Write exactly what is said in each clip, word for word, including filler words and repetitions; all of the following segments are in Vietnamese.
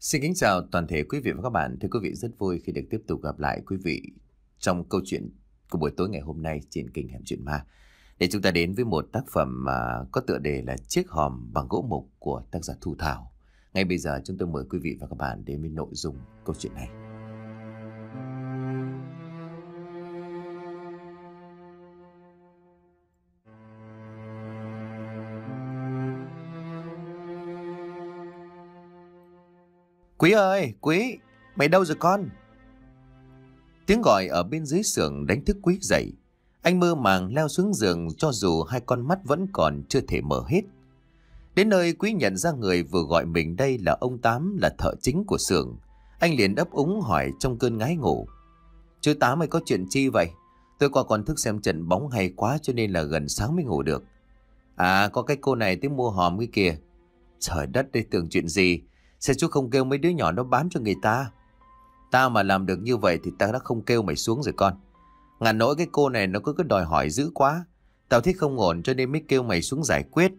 Xin kính chào toàn thể quý vị và các bạn. Thưa quý vị, rất vui khi được tiếp tục gặp lại quý vị trong câu chuyện của buổi tối ngày hôm nay trên kênh Hẻm Chuyện Ma. Để chúng ta đến với một tác phẩm mà có tựa đề là Chiếc hòm bằng gỗ mục của tác giả Thu Thảo. Ngay bây giờ chúng tôi mời quý vị và các bạn đến với nội dung câu chuyện này. Quý ơi, Quý, mày đâu rồi con? Tiếng gọi ở bên dưới xưởng đánh thức Quý dậy. Anh mơ màng leo xuống giường cho dù hai con mắt vẫn còn chưa thể mở hết. Đến nơi Quý nhận ra người vừa gọi mình đây là ông Tám, là thợ chính của xưởng. Anh liền ấp úng hỏi trong cơn ngái ngủ. Chú Tám ơi, có chuyện chi vậy? Tôi qua còn thức xem trận bóng hay quá cho nên là gần sáng mới ngủ được. À, có cái cô này tới mua hòm cái kìa. Trời đất, đây tưởng chuyện gì? Sao chú không kêu mấy đứa nhỏ nó bán cho người ta? Ta mà làm được như vậy thì ta đã không kêu mày xuống rồi con. Ngàn nỗi cái cô này nó cứ cứ đòi hỏi dữ quá. Tao thấy không ổn cho nên mới kêu mày xuống giải quyết.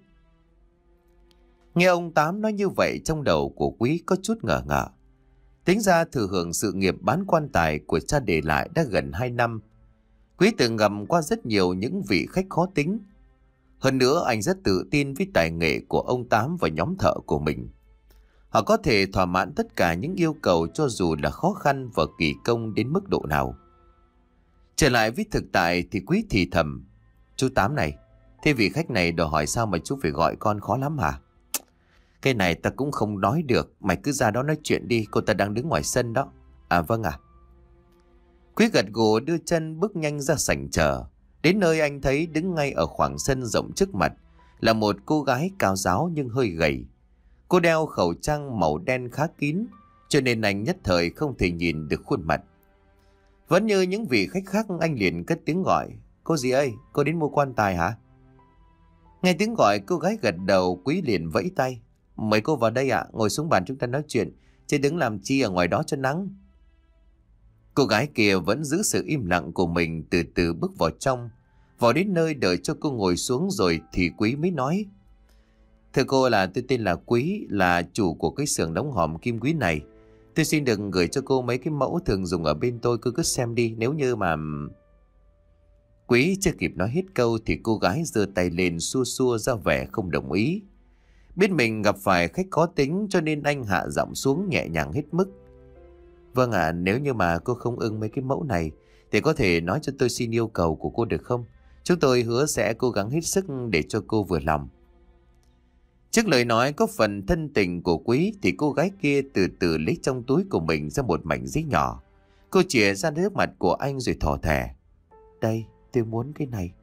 Nghe ông Tám nói như vậy, trong đầu của Quý có chút ngờ ngợ. Tính ra thừa hưởng sự nghiệp bán quan tài của cha để lại đã gần hai năm. Quý từng ngầm qua rất nhiều những vị khách khó tính. Hơn nữa anh rất tự tin với tài nghệ của ông Tám và nhóm thợ của mình. Họ có thể thỏa mãn tất cả những yêu cầu cho dù là khó khăn và kỳ công đến mức độ nào. Trở lại với thực tại thì Quý thì thầm. Chú Tám này, thế vị khách này đòi hỏi sao mà chú phải gọi con khó lắm hả? Cái này ta cũng không nói được, mày cứ ra đó nói chuyện đi, cô ta đang đứng ngoài sân đó. À vâng ạ. Quý gật gù đưa chân bước nhanh ra sảnh chờ. Đến nơi anh thấy đứng ngay ở khoảng sân rộng trước mặt là một cô gái cao ráo nhưng hơi gầy. Cô đeo khẩu trang màu đen khá kín, cho nên anh nhất thời không thể nhìn được khuôn mặt. Vẫn như những vị khách khác, anh liền cất tiếng gọi. Cô gì ơi, cô đến mua quan tài hả? Nghe tiếng gọi, cô gái gật đầu. Quý liền vẫy tay. Mời cô vào đây ạ, ngồi xuống bàn chúng ta nói chuyện, chứ đứng làm chi ở ngoài đó cho nắng. Cô gái kia vẫn giữ sự im lặng của mình, từ từ bước vào trong. Vào đến nơi đợi cho cô ngồi xuống rồi thì Quý mới nói. Thưa cô, là tôi tên là Quý, là chủ của cái xưởng đóng hòm kim quý này. Tôi xin được gửi cho cô mấy cái mẫu thường dùng ở bên tôi, cứ cứ xem đi. Nếu như mà... Quý chưa kịp nói hết câu thì cô gái giơ tay lên xua xua ra vẻ không đồng ý. Biết mình gặp phải khách khó tính cho nên anh hạ giọng xuống nhẹ nhàng hết mức. Vâng ạ, à, nếu như mà cô không ưng mấy cái mẫu này thì có thể nói cho tôi xin yêu cầu của cô được không? Chúng tôi hứa sẽ cố gắng hết sức để cho cô vừa lòng. Trước lời nói có phần thân tình của Quý thì cô gái kia từ từ lấy trong túi của mình ra một mảnh giấy nhỏ. Cô chìa ra trước mặt của anh rồi thò thẻ. Đây, tôi muốn cái này.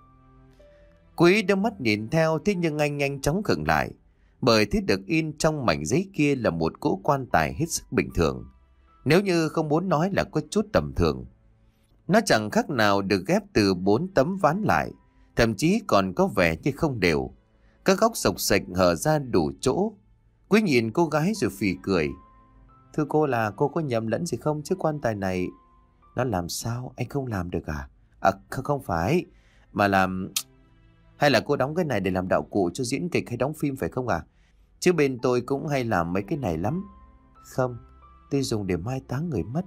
Quý đưa mắt nhìn theo, thế nhưng anh nhanh chóng khựng lại. Bởi thứ được in trong mảnh giấy kia là một cỗ quan tài hết sức bình thường. Nếu như không muốn nói là có chút tầm thường. Nó chẳng khác nào được ghép từ bốn tấm ván lại. Thậm chí còn có vẻ như không đều. Các góc sộc sạch hở ra đủ chỗ. Quý nhìn cô gái rồi phì cười. Thưa cô, là cô có nhầm lẫn gì không? Chứ quan tài này nó làm sao anh không làm được à? À không phải. Mà làm... Hay là cô đóng cái này để làm đạo cụ cho diễn kịch hay đóng phim phải không à? Chứ bên tôi cũng hay làm mấy cái này lắm. Không, tôi dùng để mai táng người mất.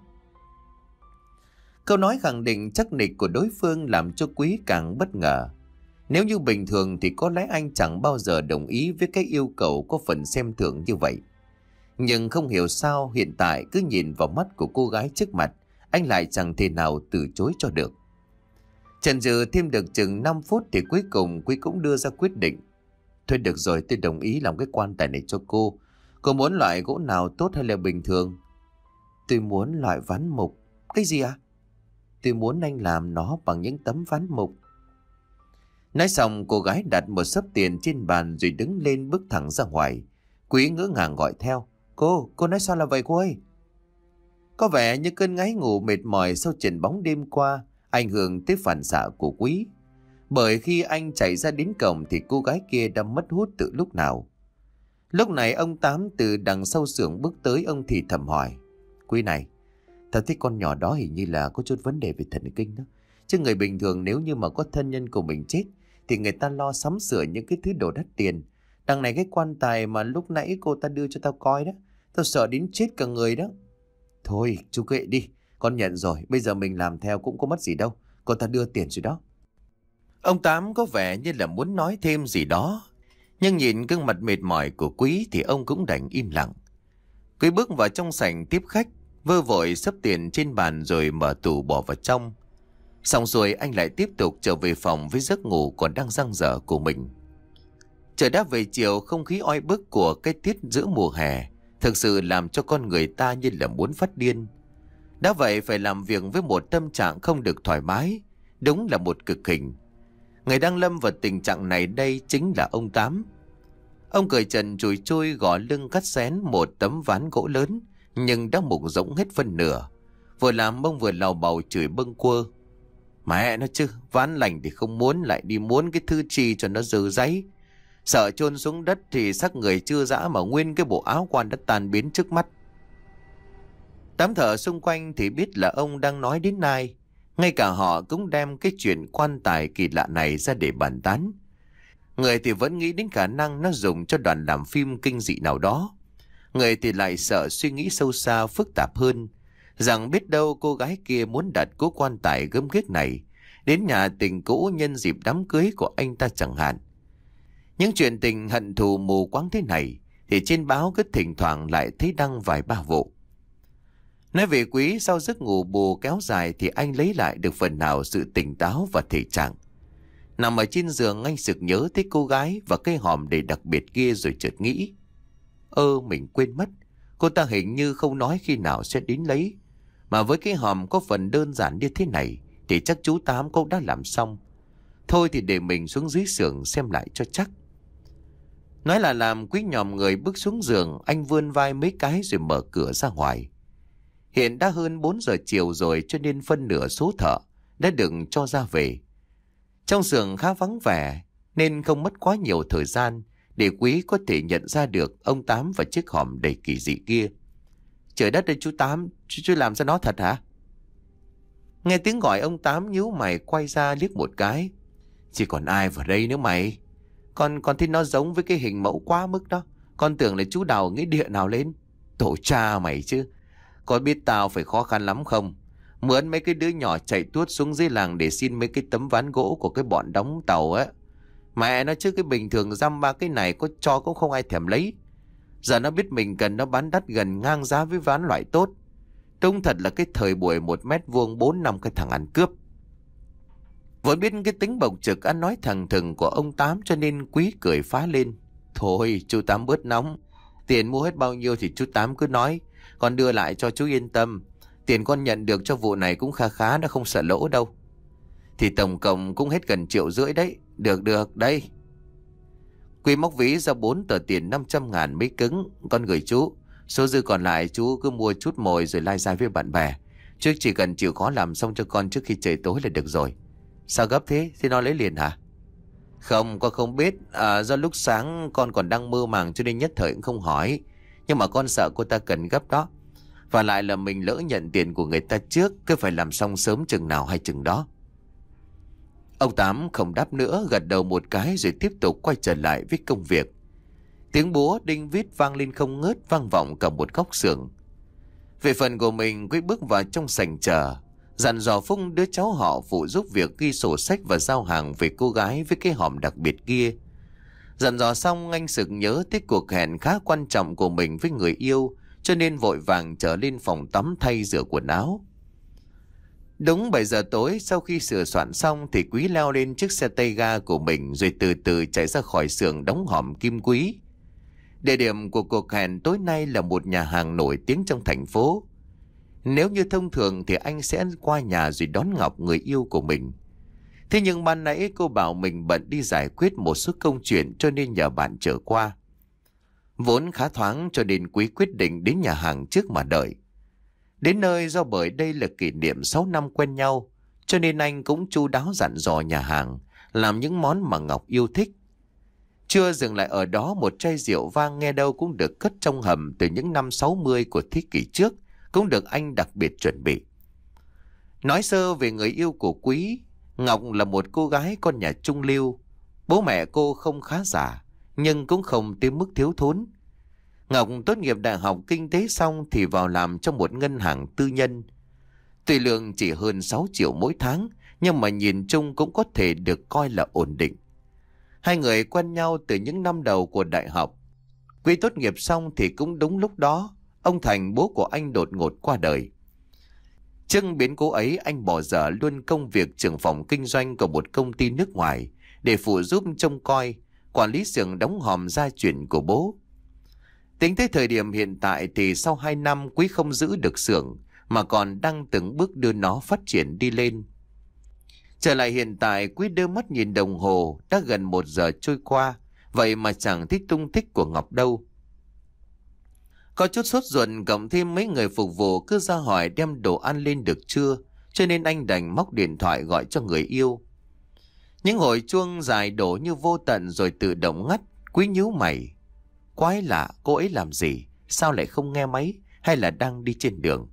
Câu nói khẳng định chắc nịch của đối phương làm cho Quý càng bất ngờ. Nếu như bình thường thì có lẽ anh chẳng bao giờ đồng ý với cái yêu cầu có phần xem thường như vậy. Nhưng không hiểu sao hiện tại cứ nhìn vào mắt của cô gái trước mặt, anh lại chẳng thể nào từ chối cho được. Chần chừ thêm được chừng năm phút thì cuối cùng Quý cũng đưa ra quyết định. Thôi được rồi, tôi đồng ý làm cái quan tài này cho cô. Cô muốn loại gỗ nào tốt hay là bình thường? Tôi muốn loại ván mục. Cái gì à? Tôi muốn anh làm nó bằng những tấm ván mục. Nói xong cô gái đặt một xấp tiền trên bàn rồi đứng lên bước thẳng ra ngoài. Quý ngỡ ngàng gọi theo. Cô, cô nói sao là vậy cô ơi? Có vẻ như cơn ngáy ngủ mệt mỏi sau trận bóng đêm qua ảnh hưởng tới phản xạ của Quý. Bởi khi anh chạy ra đến cổng thì cô gái kia đã mất hút từ lúc nào. Lúc này ông Tám từ đằng sau xưởng bước tới, ông thì thầm hỏi. Quý này, tao thấy con nhỏ đó hình như là có chút vấn đề về thần kinh đó. Chứ người bình thường nếu như mà có thân nhân của mình chết thì người ta lo sắm sửa những cái thứ đồ đắt tiền. Đằng này cái quan tài mà lúc nãy cô ta đưa cho tao coi đó Tao sợ đến chết cả người đó. Thôi chú kệ đi, con nhận rồi, bây giờ mình làm theo cũng có mất gì đâu. Con ta đưa tiền rồi đó. Ông Tám có vẻ như là muốn nói thêm gì đó, nhưng nhìn gương mặt mệt mỏi của Quý thì ông cũng đành im lặng. Quý bước vào trong sảnh tiếp khách, vơ vội xấp tiền trên bàn rồi mở tủ bỏ vào trong. Xong rồi anh lại tiếp tục trở về phòng với giấc ngủ còn đang dang dở của mình. Trời đã về chiều, không khí oi bức của cái tiết giữa mùa hè thực sự làm cho con người ta như là muốn phát điên. Đã vậy phải làm việc với một tâm trạng không được thoải mái, đúng là một cực hình. Người đang lâm vào tình trạng này đây chính là ông Tám. Ông cởi trần chùi chui gõ lưng cắt xén một tấm ván gỗ lớn, nhưng đã mục rỗng hết phân nửa. Vừa làm ông vừa lào bầu chửi bâng quơ. Mẹ nó chứ, ván lành thì không muốn, lại đi muốn cái thư chi cho nó dơ giấy. Sợ chôn xuống đất thì xác người chưa rã mà nguyên cái bộ áo quan đã tan biến trước mắt. Tám thợ xung quanh thì biết là ông đang nói đến ai. Ngay cả họ cũng đem cái chuyện quan tài kỳ lạ này ra để bàn tán. Người thì vẫn nghĩ đến khả năng nó dùng cho đoàn làm phim kinh dị nào đó. Người thì lại sợ suy nghĩ sâu xa phức tạp hơn, rằng biết đâu cô gái kia muốn đặt cố quan tài gớm ghiếc này đến nhà tình cũ nhân dịp đám cưới của anh ta chẳng hạn. Những chuyện tình hận thù mù quáng thế này thì trên báo cứ thỉnh thoảng lại thấy đăng vài ba vụ. Nói về Quý, sau giấc ngủ bù kéo dài thì anh lấy lại được phần nào sự tỉnh táo và thể trạng. Nằm ở trên giường, anh sực nhớ tới cô gái và cái hòm đầy đặc biệt kia rồi chợt nghĩ. Ơ, mình quên mất, cô ta hình như không nói khi nào sẽ đến lấy. Mà với cái hòm có phần đơn giản như thế này thì chắc chú Tám cũng đã làm xong. Thôi thì để mình xuống dưới xưởng xem lại cho chắc. Nói là làm, Quý nhòm người bước xuống giường, anh vươn vai mấy cái rồi mở cửa ra ngoài. Hiện đã hơn bốn giờ chiều rồi, cho nên phân nửa số thợ đã được cho ra về. Trong xưởng khá vắng vẻ nên không mất quá nhiều thời gian để Quý có thể nhận ra được ông Tám và chiếc hòm đầy kỳ dị kia. Trời đất ơi chú Tám, chú, chú làm ra nó thật hả? Nghe tiếng gọi, ông Tám nhíu mày quay ra liếc một cái. Chỉ còn ai vào đây nữa mày? Con con thấy nó giống với cái hình mẫu quá mức đó. Con tưởng là chú đào nghĩa địa nào lên. Tổ cha mày chứ. Con biết tao phải khó khăn lắm không? Mướn mấy cái đứa nhỏ chạy tuốt xuống dưới làng để xin mấy cái tấm ván gỗ của cái bọn đóng tàu á. Mẹ nó chứ cái bình thường dăm ba cái này có cho cũng không ai thèm lấy. Giờ nó biết mình cần, nó bán đắt gần ngang giá với ván loại tốt. Đúng thật là cái thời buổi một mét vuông bốn năm cái thằng ăn cướp. Vốn biết cái tính bộc trực ăn nói thẳng thừng của ông Tám cho nên Quý cười phá lên. Thôi chú Tám bớt nóng. Tiền mua hết bao nhiêu thì chú Tám cứ nói. Con đưa lại cho chú yên tâm. Tiền con nhận được cho vụ này cũng khá khá, nó không sợ lỗ đâu. Thì tổng cộng cũng hết gần triệu rưỡi đấy. Được được, đây. Quý móc ví ra bốn tờ tiền năm trăm ngàn mấy cứng. Con gửi chú. Số dư còn lại chú cứ mua chút mồi rồi lai dai với bạn bè. Chứ chỉ cần chịu khó làm xong cho con trước khi trời tối là được rồi. Sao gấp thế? Thế nó lấy liền hả? Không, con không biết. À, do lúc sáng con còn đang mơ màng cho nên nhất thời cũng không hỏi. Nhưng mà con sợ cô ta cần gấp đó. Và lại là mình lỡ nhận tiền của người ta trước, cứ phải làm xong sớm chừng nào hay chừng đó. Ông Tám không đáp nữa, gật đầu một cái rồi tiếp tục quay trở lại với công việc. Tiếng búa đinh vít vang lên không ngớt, vang vọng cả một góc xưởng. Về phần của mình, Quý bước vào trong sảnh chờ, dặn dò Phúc đứa cháu họ phụ giúp việc ghi sổ sách và giao hàng về cô gái với cái hòm đặc biệt kia. Dặn dò xong, anh sực nhớ tới cuộc hẹn khá quan trọng của mình với người yêu, cho nên vội vàng trở lên phòng tắm thay rửa quần áo. Đúng bảy giờ tối, sau khi sửa soạn xong thì Quý leo lên chiếc xe tay ga của mình rồi từ từ chạy ra khỏi xưởng đóng hòm kim quý. Địa điểm của cuộc hẹn tối nay là một nhà hàng nổi tiếng trong thành phố. Nếu như thông thường thì anh sẽ qua nhà rồi đón Ngọc, người yêu của mình. Thế nhưng ban nãy cô bảo mình bận đi giải quyết một số công chuyện cho nên nhờ bạn chở qua. Vốn khá thoáng cho nên Quý quyết định đến nhà hàng trước mà đợi. Đến nơi, do bởi đây là kỷ niệm sáu năm quen nhau, cho nên anh cũng chu đáo dặn dò nhà hàng làm những món mà Ngọc yêu thích. Chưa dừng lại ở đó, một chai rượu vang nghe đâu cũng được cất trong hầm từ những năm sáu mươi của thế kỷ trước, cũng được anh đặc biệt chuẩn bị. Nói sơ về người yêu của Quý, Ngọc là một cô gái con nhà trung lưu. Bố mẹ cô không khá giả, nhưng cũng không tới mức thiếu thốn. Ngọc tốt nghiệp đại học kinh tế xong thì vào làm trong một ngân hàng tư nhân. Tuy lương chỉ hơn sáu triệu mỗi tháng, nhưng mà nhìn chung cũng có thể được coi là ổn định. Hai người quen nhau từ những năm đầu của đại học. Quý tốt nghiệp xong thì cũng đúng lúc đó, ông Thành bố của anh đột ngột qua đời. Trước biến cố ấy, anh bỏ dở luôn công việc trưởng phòng kinh doanh của một công ty nước ngoài để phụ giúp trông coi, quản lý xưởng đóng hòm gia truyền của bố. Tính tới thời điểm hiện tại thì sau hai năm Quý không giữ được xưởng mà còn đang từng bước đưa nó phát triển đi lên. Trở lại hiện tại, Quý đưa mắt nhìn đồng hồ, đã gần một giờ trôi qua, vậy mà chẳng thấy tung tích của Ngọc đâu. Có chút sốt ruột, cộng thêm mấy người phục vụ cứ ra hỏi đem đồ ăn lên được chưa, cho nên anh đành móc điện thoại gọi cho người yêu. Những hồi chuông dài đổ như vô tận rồi tự động ngắt. Quý nhíu mày. Quái lạ, cô ấy làm gì? Sao lại không nghe máy? Hay là đang đi trên đường?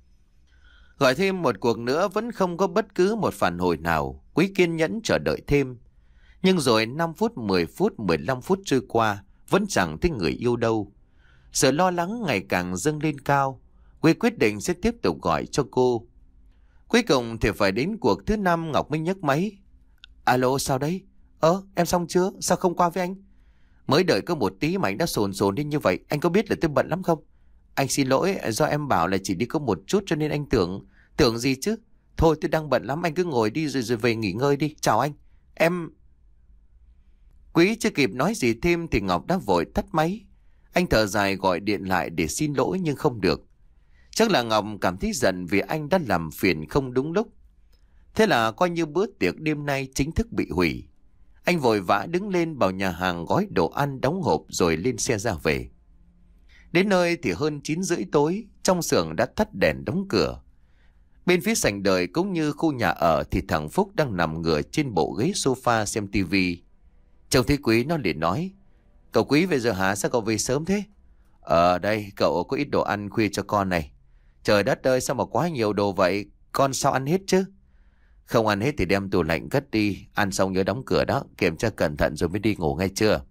Gọi thêm một cuộc nữa vẫn không có bất cứ một phản hồi nào. Quý kiên nhẫn chờ đợi thêm. Nhưng rồi năm phút, mười phút, mười lăm phút trôi qua, vẫn chẳng thấy người yêu đâu. Sự lo lắng ngày càng dâng lên cao. Quý quyết định sẽ tiếp tục gọi cho cô. Cuối cùng thì phải đến cuộc thứ năm Ngọc mới nhấc máy. Alo, sao đấy? Ơ, em xong chưa? Sao không qua với anh? Mới đợi có một tí mà anh đã sồn sồn đi như vậy. Anh có biết là tôi bận lắm không? Anh xin lỗi, do em bảo là chỉ đi có một chút cho nên anh tưởng. Tưởng gì chứ? Thôi tôi đang bận lắm, anh cứ ngồi đi rồi rồi về nghỉ ngơi đi. Chào anh. Em... Quý chưa kịp nói gì thêm thì Ngọc đã vội tắt máy. Anh thở dài gọi điện lại để xin lỗi nhưng không được. Chắc là Ngọc cảm thấy giận vì anh đã làm phiền không đúng lúc. Thế là coi như bữa tiệc đêm nay chính thức bị hủy. Anh vội vã đứng lên vào nhà hàng gói đồ ăn đóng hộp rồi lên xe ra về. Đến nơi thì hơn chín rưỡi tối, trong xưởng đã tắt đèn đóng cửa. Bên phía sảnh đợi cũng như khu nhà ở thì thằng Phúc đang nằm ngửa trên bộ ghế sofa xem tivi. Trông thấy Quý nó liền nói: Cậu Quý về giờ hả? Sao cậu về sớm thế? Ờ đây, cậu có ít đồ ăn khuya cho con này. Trời đất ơi, sao mà quá nhiều đồ vậy? Con sao ăn hết chứ? Không ăn hết thì đem tủ lạnh cất đi. Ăn xong nhớ đóng cửa đó, kiểm tra cẩn thận rồi mới đi ngủ ngay chưa?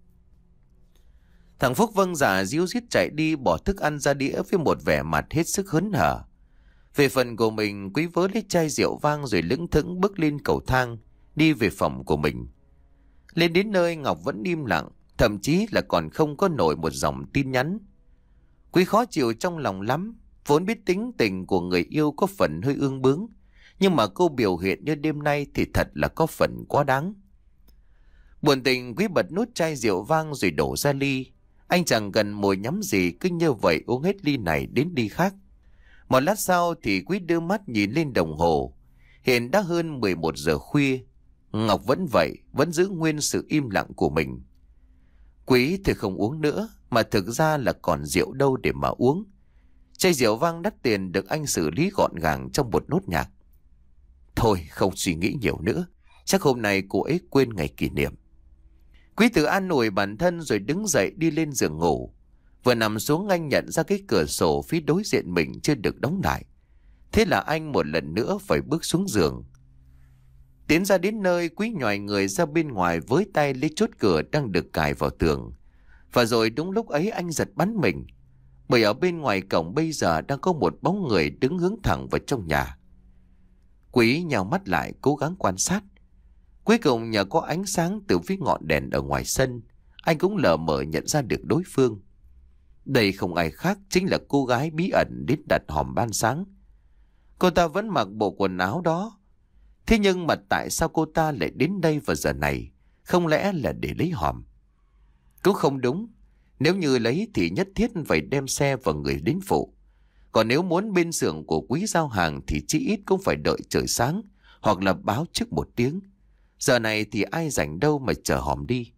Thằng Phúc vâng dạ díu dít chạy đi, bỏ thức ăn ra đĩa với một vẻ mặt hết sức hớn hở. Về phần của mình, Quý vớ lấy chai rượu vang rồi lững thững bước lên cầu thang, đi về phòng của mình. Lên đến nơi Ngọc vẫn im lặng, thậm chí là còn không có nổi một dòng tin nhắn. Quý khó chịu trong lòng lắm, vốn biết tính tình của người yêu có phần hơi ương bướng, nhưng mà cô biểu hiện như đêm nay thì thật là có phần quá đáng. Buồn tình, Quý bật nút chai rượu vang rồi đổ ra ly. Anh chẳng cần mồi nhắm gì, cứ như vậy uống hết ly này đến ly khác. Một lát sau thì Quý đưa mắt nhìn lên đồng hồ. Hiện đã hơn mười một giờ khuya. Ngọc vẫn vậy, vẫn giữ nguyên sự im lặng của mình. Quý thì không uống nữa, mà thực ra là còn rượu đâu để mà uống. Chai rượu vang đắt tiền được anh xử lý gọn gàng trong một nốt nhạc. Thôi không suy nghĩ nhiều nữa, chắc hôm nay cô ấy quên ngày kỷ niệm. Quý tự an ủi bản thân rồi đứng dậy đi lên giường ngủ. Vừa nằm xuống anh nhận ra cái cửa sổ phía đối diện mình chưa được đóng lại. Thế là anh một lần nữa phải bước xuống giường. Tiến ra đến nơi, Quý nhòi người ra bên ngoài với tay lấy chốt cửa đang được cài vào tường. Và rồi đúng lúc ấy anh giật bắn mình. Bởi ở bên ngoài cổng bây giờ đang có một bóng người đứng hướng thẳng vào trong nhà. Quý nhào mắt lại cố gắng quan sát. Cuối cùng nhờ có ánh sáng từ phía ngọn đèn ở ngoài sân, anh cũng lờ mờ nhận ra được đối phương. Đây không ai khác chính là cô gái bí ẩn đến đặt hòm ban sáng. Cô ta vẫn mặc bộ quần áo đó. Thế nhưng mà tại sao cô ta lại đến đây vào giờ này? Không lẽ là để lấy hòm? Cũng không đúng. Nếu như lấy thì nhất thiết phải đem xe và người đến phụ. Còn nếu muốn bên xưởng của Quý giao hàng thì chỉ ít cũng phải đợi trời sáng, hoặc là báo trước một tiếng. Giờ này thì ai rảnh đâu mà chờ hòm đi.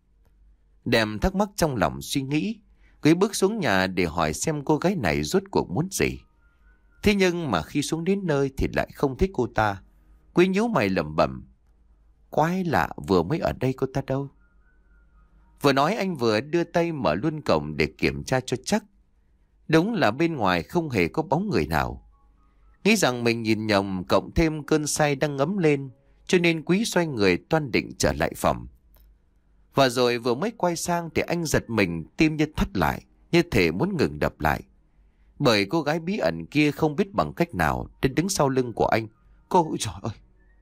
Đem thắc mắc trong lòng suy nghĩ, Quý bước xuống nhà để hỏi xem cô gái này rốt cuộc muốn gì. Thế nhưng mà khi xuống đến nơi thì lại không thấy cô ta. Quý nhíu mày lẩm bẩm: quái lạ, vừa mới ở đây cô ta đâu? Vừa nói anh vừa đưa tay mở luôn cổng để kiểm tra cho chắc. Đúng là bên ngoài không hề có bóng người nào. Nghĩ rằng mình nhìn nhầm, cộng thêm cơn say đang ngấm lên, cho nên Quý xoay người toan định trở lại phòng. Và rồi vừa mới quay sang thì anh giật mình, tim như thắt lại, như thể muốn ngừng đập lại. Bởi cô gái bí ẩn kia không biết bằng cách nào đến đứng sau lưng của anh. Cô, trời ơi!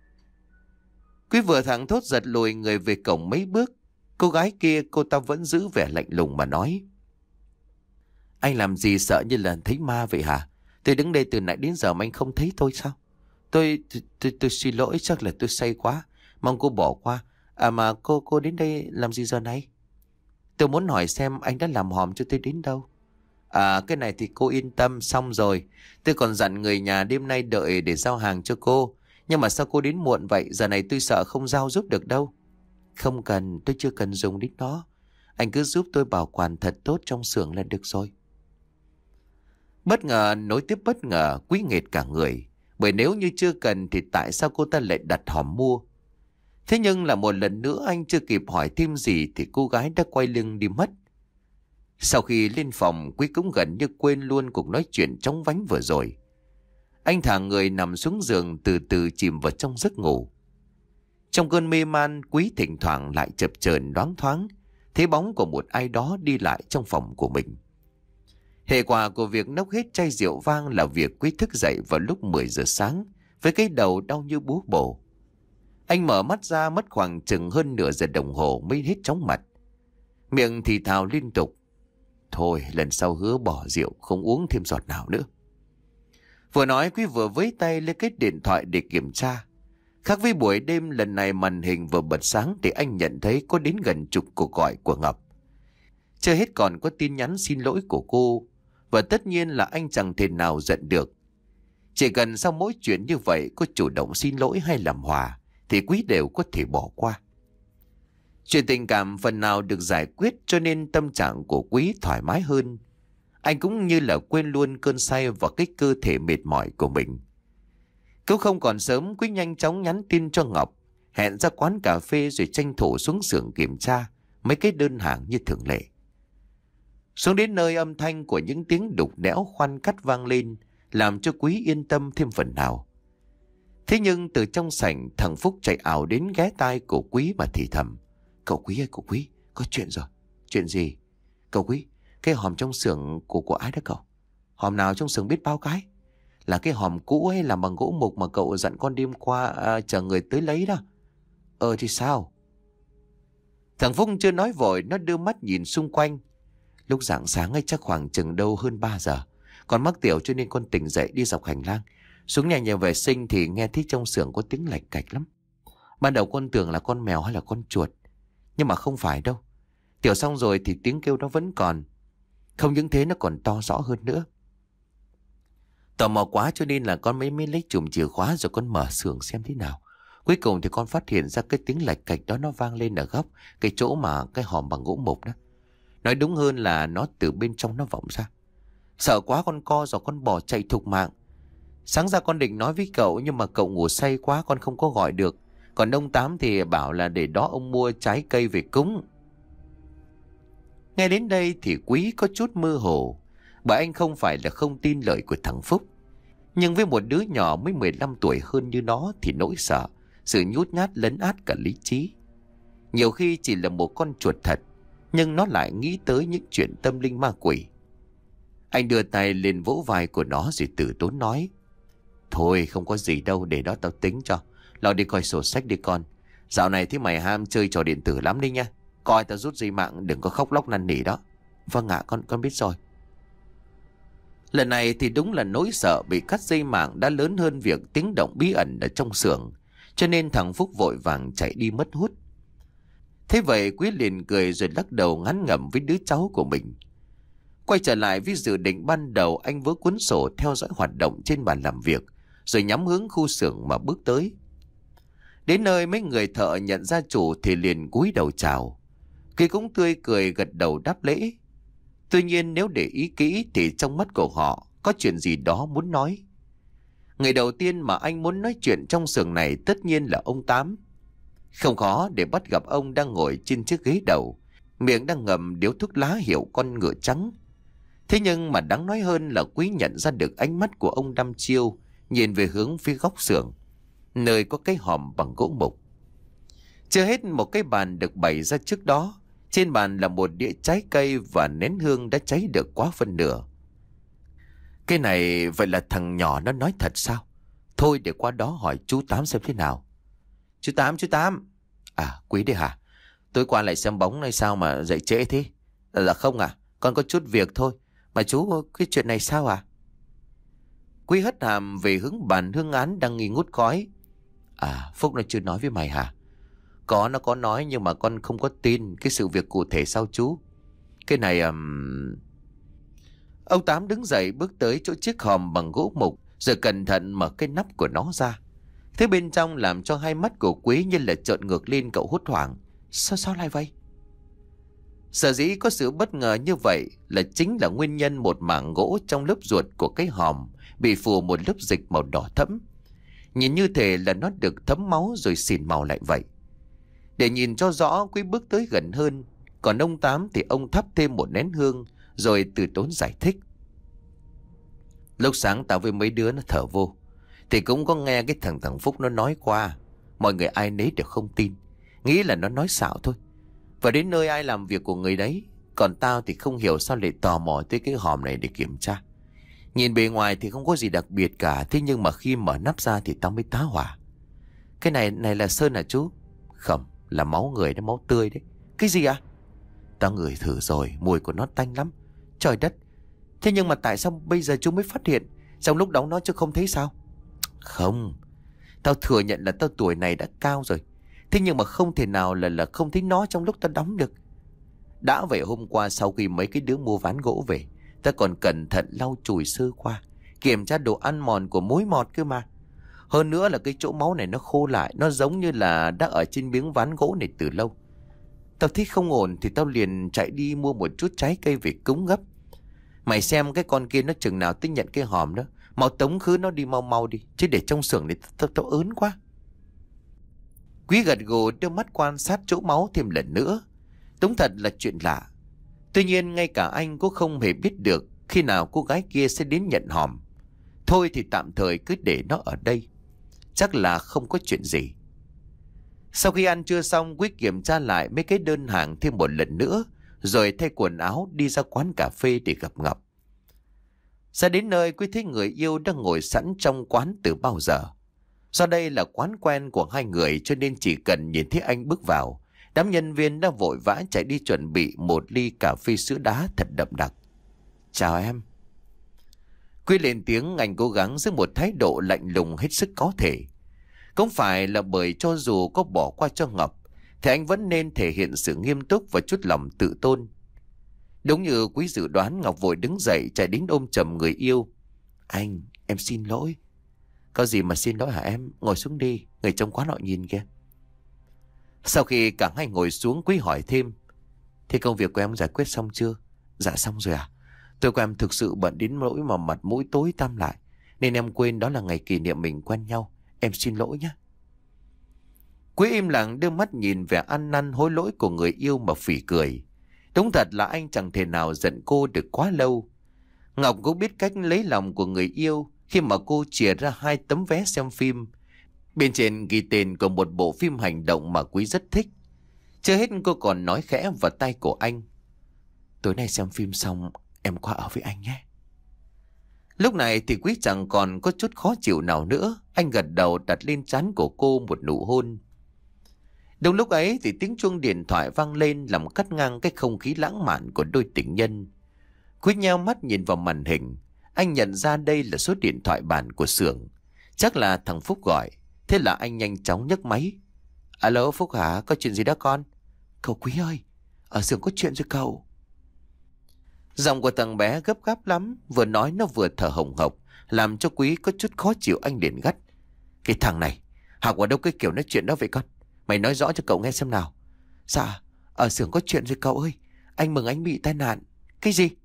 Quý vừa thẳng thốt giật lùi người về cổng mấy bước. Cô gái kia cô ta vẫn giữ vẻ lạnh lùng mà nói: Anh làm gì sợ như là thấy ma vậy hả? Tôi đứng đây từ nãy đến giờ mà anh không thấy tôi sao? Tôi, tôi, tôi, tôi xin lỗi, chắc là tôi say quá. Mong cô bỏ qua. À mà cô, cô đến đây làm gì giờ này? Tôi muốn hỏi xem anh đã làm hòm cho tôi đến đâu. À cái này thì cô yên tâm, xong rồi. Tôi còn dặn người nhà đêm nay đợi để giao hàng cho cô. Nhưng mà sao cô đến muộn vậy? Giờ này tôi sợ không giao giúp được đâu. Không cần, tôi chưa cần dùng đến nó. Anh cứ giúp tôi bảo quản thật tốt trong xưởng là được rồi. Bất ngờ nối tiếp bất ngờ, Quý nghệt cả người. Bởi nếu như chưa cần thì tại sao cô ta lại đặt hòm mua? Thế nhưng là một lần nữa anh chưa kịp hỏi thêm gì thì cô gái đã quay lưng đi mất. Sau khi lên phòng, Quý cũng gần như quên luôn cuộc nói chuyện chóng vánh vừa rồi. Anh thả người nằm xuống giường, từ từ chìm vào trong giấc ngủ. Trong cơn mê man, Quý thỉnh thoảng lại chập chờn loáng thoáng thấy bóng của một ai đó đi lại trong phòng của mình. Hệ quả của việc nốc hết chai rượu vang là việc Quý thức dậy vào lúc mười giờ sáng với cái đầu đau như búa bổ. Anh mở mắt ra mất khoảng chừng hơn nửa giờ đồng hồ mới hết chóng mặt. Miệng thì thào liên tục: Thôi lần sau hứa bỏ rượu, không uống thêm giọt nào nữa. Vừa nói Quý vừa với tay lấy cái điện thoại để kiểm tra. Khác với buổi đêm, lần này màn hình vừa bật sáng thì anh nhận thấy có đến gần chục cuộc gọi của Ngọc. Chưa hết còn có tin nhắn xin lỗi của cô. Và tất nhiên là anh chẳng thể nào giận được. Chỉ cần sau mỗi chuyện như vậy có chủ động xin lỗi hay làm hòa thì Quý đều có thể bỏ qua. Chuyện tình cảm phần nào được giải quyết cho nên tâm trạng của Quý thoải mái hơn. Anh cũng như là quên luôn cơn say và cái cơ thể mệt mỏi của mình. Cũng không còn sớm, Quý nhanh chóng nhắn tin cho Ngọc, hẹn ra quán cà phê rồi tranh thủ xuống xưởng kiểm tra mấy cái đơn hàng như thường lệ. Xuống đến nơi, âm thanh của những tiếng đục đẽo khoan cắt vang lên, làm cho Quý yên tâm thêm phần nào. Thế nhưng từ trong sảnh, thằng Phúc chạy ảo đến ghé tai của Quý mà thì thầm: Cậu Quý ơi, cậu Quý, có chuyện rồi. Chuyện gì? Cậu Quý, cái hòm trong xưởng của của ai đó cậu? Hòm nào trong xưởng biết bao cái? Là cái hòm cũ hay làm bằng gỗ mục mà cậu dặn con đêm qua à, chờ người tới lấy đó. Ờ thì sao? Thằng Phúc chưa nói vội, nó đưa mắt nhìn xung quanh. Lúc rạng sáng ấy chắc khoảng chừng đâu hơn ba giờ. Con mắc tiểu cho nên con tỉnh dậy đi dọc hành lang. Xuống nhà nhà vệ sinh thì nghe thấy trong xưởng có tiếng lạch cạch lắm. Ban đầu con tưởng là con mèo hay là con chuột. Nhưng mà không phải đâu. Tiểu xong rồi thì tiếng kêu đó vẫn còn. Không những thế nó còn to rõ hơn nữa. Tò mò quá cho nên là con mới mới lấy chùm chìa khóa rồi con mở xưởng xem thế nào. Cuối cùng thì con phát hiện ra cái tiếng lạch cạch đó nó vang lên ở góc cái chỗ mà cái hòm bằng gỗ mục đó. Nói đúng hơn là nó từ bên trong nó vọng ra. Sợ quá con co rồi con bỏ chạy thục mạng. Sáng ra con định nói với cậu nhưng mà cậu ngủ say quá con không có gọi được. Còn ông Tám thì bảo là để đó ông mua trái cây về cúng. Nghe đến đây thì Quý có chút mơ hồ. Bởi anh không phải là không tin lời của thằng Phúc. Nhưng với một đứa nhỏ mới mười lăm tuổi hơn như nó thì nỗi sợ, sự nhút nhát lấn át cả lý trí. Nhiều khi chỉ là một con chuột thật, nhưng nó lại nghĩ tới những chuyện tâm linh ma quỷ. Anh đưa tay lên vỗ vai của nó rồi từ tốn nói: Thôi không có gì đâu, để đó tao tính cho. Lo đi coi sổ sách đi con. Dạo này thì mày ham chơi trò điện tử lắm đi nha. Coi tao rút dây mạng, đừng có khóc lóc năn nỉ đó. Vâng ạ, con con biết rồi. Lần này thì đúng là nỗi sợ bị cắt dây mạng đã lớn hơn việc tiếng động bí ẩn ở trong xưởng, cho nên thằng Phúc vội vàng chạy đi mất hút. Thế vậy Quý liền cười rồi lắc đầu ngán ngẩm với đứa cháu của mình. Quay trở lại với dự định ban đầu, anh vớ cuốn sổ theo dõi hoạt động trên bàn làm việc, rồi nhắm hướng khu xưởng mà bước tới. Đến nơi mấy người thợ nhận ra chủ thì liền cúi đầu chào. Quý cũng tươi cười gật đầu đáp lễ. Tuy nhiên nếu để ý kỹ thì trong mắt của họ có chuyện gì đó muốn nói. Người đầu tiên mà anh muốn nói chuyện trong xưởng này tất nhiên là ông Tám. Không khó để bắt gặp ông đang ngồi trên chiếc ghế đầu, miệng đang ngậm điếu thuốc lá hiệu con ngựa trắng. Thế nhưng mà đáng nói hơn là Quý nhận ra được ánh mắt của ông đăm chiêu nhìn về hướng phía góc xưởng, nơi có cái hòm bằng gỗ mục. Chưa hết một cái bàn được bày ra trước đó Trên bàn là một đĩa trái cây và nén hương đã cháy được quá phân nửa. Cái này vậy là thằng nhỏ nó nói thật sao? Thôi để qua đó hỏi chú Tám xem thế nào. Chú Tám, chú Tám. À, Quý đây hả? Tối qua lại xem bóng hay sao mà dậy trễ thế? Là, là không à? Con có chút việc thôi. Mà chú, cái chuyện này sao à? Quý hất hàm về hướng bàn hương án đang nghi ngút khói. À, Phúc nó chưa nói với mày hả? Có, nó có nói nhưng mà con không có tin cái sự việc cụ thể sao chú? Cái này... Um... Ông Tám đứng dậy bước tới chỗ chiếc hòm bằng gỗ mục, rồi cẩn thận mở cái nắp của nó ra. Thế bên trong làm cho hai mắt của Quý như là trợn ngược lên, cậu hốt hoảng. Sao sao lại vậy? Sở dĩ có sự bất ngờ như vậy là chính là nguyên nhân một mảng gỗ trong lớp ruột của cái hòm bị phủ một lớp dịch màu đỏ thẫm. Nhìn như thể là nó được thấm máu rồi xỉn màu lại vậy. Để nhìn cho rõ, Quý bước tới gần hơn. Còn ông Tám thì ông thắp thêm một nén hương rồi từ tốn giải thích. Lúc sáng tao với mấy đứa nó thở vô thì cũng có nghe cái thằng thằng Phúc nó nói qua. Mọi người ai nấy đều không tin, nghĩ là nó nói xạo thôi. Và đến nơi ai làm việc của người đấy. Còn tao thì không hiểu sao lại tò mò tới cái hòm này để kiểm tra. Nhìn bề ngoài thì không có gì đặc biệt cả. Thế nhưng mà khi mở nắp ra thì tao mới tá hỏa. Cái này này là sơn hả chú? Không, là máu người đó, máu tươi đấy. Cái gì à? Tao ngửi thử rồi, mùi của nó tanh lắm. Trời đất. Thế nhưng mà tại sao bây giờ chú mới phát hiện? Trong lúc đóng nó chứ không thấy sao? Không, tao thừa nhận là tao tuổi này đã cao rồi. Thế nhưng mà không thể nào là là không thấy nó trong lúc tao đóng được. Đã vậy hôm qua sau khi mấy cái đứa mua ván gỗ về, ta còn cẩn thận lau chùi sơ qua, kiểm tra độ ăn mòn của mối mọt cơ mà. Hơn nữa là cái chỗ máu này nó khô lại, nó giống như là đã ở trên miếng ván gỗ này từ lâu. Tao thấy không ổn thì tao liền chạy đi mua một chút trái cây về cúng gấp. Mày xem cái con kia nó chừng nào tính nhận cái hòm đó. Mau tống khứ nó đi mau mau đi, chứ để trong xưởng này tao tao ớn quá. Quý gật gù đưa mắt quan sát chỗ máu thêm lần nữa. Đúng thật là chuyện lạ. Tuy nhiên ngay cả anh cũng không hề biết được khi nào cô gái kia sẽ đến nhận hòm. Thôi thì tạm thời cứ để nó ở đây, chắc là không có chuyện gì. Sau khi ăn trưa xong, Quý kiểm tra lại mấy cái đơn hàng thêm một lần nữa, rồi thay quần áo đi ra quán cà phê để gặp Ngọc. Ra đến nơi, Quý thấy người yêu đang ngồi sẵn trong quán từ bao giờ. Do đây là quán quen của hai người cho nên chỉ cần nhìn thấy anh bước vào, đám nhân viên đã vội vã chạy đi chuẩn bị một ly cà phê sữa đá thật đậm đặc. Chào em. Quý lên tiếng, anh cố gắng giữ một thái độ lạnh lùng hết sức có thể. Không phải là bởi cho dù có bỏ qua cho Ngọc thì anh vẫn nên thể hiện sự nghiêm túc và chút lòng tự tôn. Đúng như Quý dự đoán, Ngọc vội đứng dậy chạy đến ôm chầm người yêu. Anh, em xin lỗi. Có gì mà xin lỗi hả em? Ngồi xuống đi, người trong quán họ nhìn kìa. Sau khi cả hai ngồi xuống, Quý hỏi thêm. Thế công việc của em giải quyết xong chưa? Dạ xong rồi à? Tôi của em thực sự bận đến nỗi mà mặt mũi tối tăm lại, nên em quên đó là ngày kỷ niệm mình quen nhau. Em xin lỗi nhé. Quý im lặng đưa mắt nhìn vẻ ăn năn hối lỗi của người yêu mà phỉ cười. Đúng thật là anh chẳng thể nào giận cô được quá lâu. Ngọc cũng biết cách lấy lòng của người yêu khi mà cô chìa ra hai tấm vé xem phim. Bên trên ghi tên của một bộ phim hành động mà Quý rất thích. Chưa hết cô còn nói khẽ vào tai của anh. Tối nay xem phim xong em qua ở với anh nhé. Lúc này thì Quý chẳng còn có chút khó chịu nào nữa. Anh gật đầu đặt lên trán của cô một nụ hôn. Đúng lúc ấy thì tiếng chuông điện thoại vang lên làm cắt ngang cái không khí lãng mạn của đôi tình nhân. Quý nheo mắt nhìn vào màn hình. Anh nhận ra đây là số điện thoại bàn của xưởng. Chắc là thằng Phúc gọi. Thế là anh nhanh chóng nhấc máy. Alo Phúc hả? Có chuyện gì đó con? Cậu Quý ơi, ở xưởng có chuyện rồi cậu. Giọng của thằng bé gấp gáp lắm. Vừa nói nó vừa thở hồng hộc, làm cho Quý có chút khó chịu. Anh liền gắt. Cái thằng này học ở đâu cái kiểu nói chuyện đó vậy con? Mày nói rõ cho cậu nghe xem nào. Dạ, ở xưởng có chuyện rồi cậu ơi. Anh mừng anh bị tai nạn. Cái gì?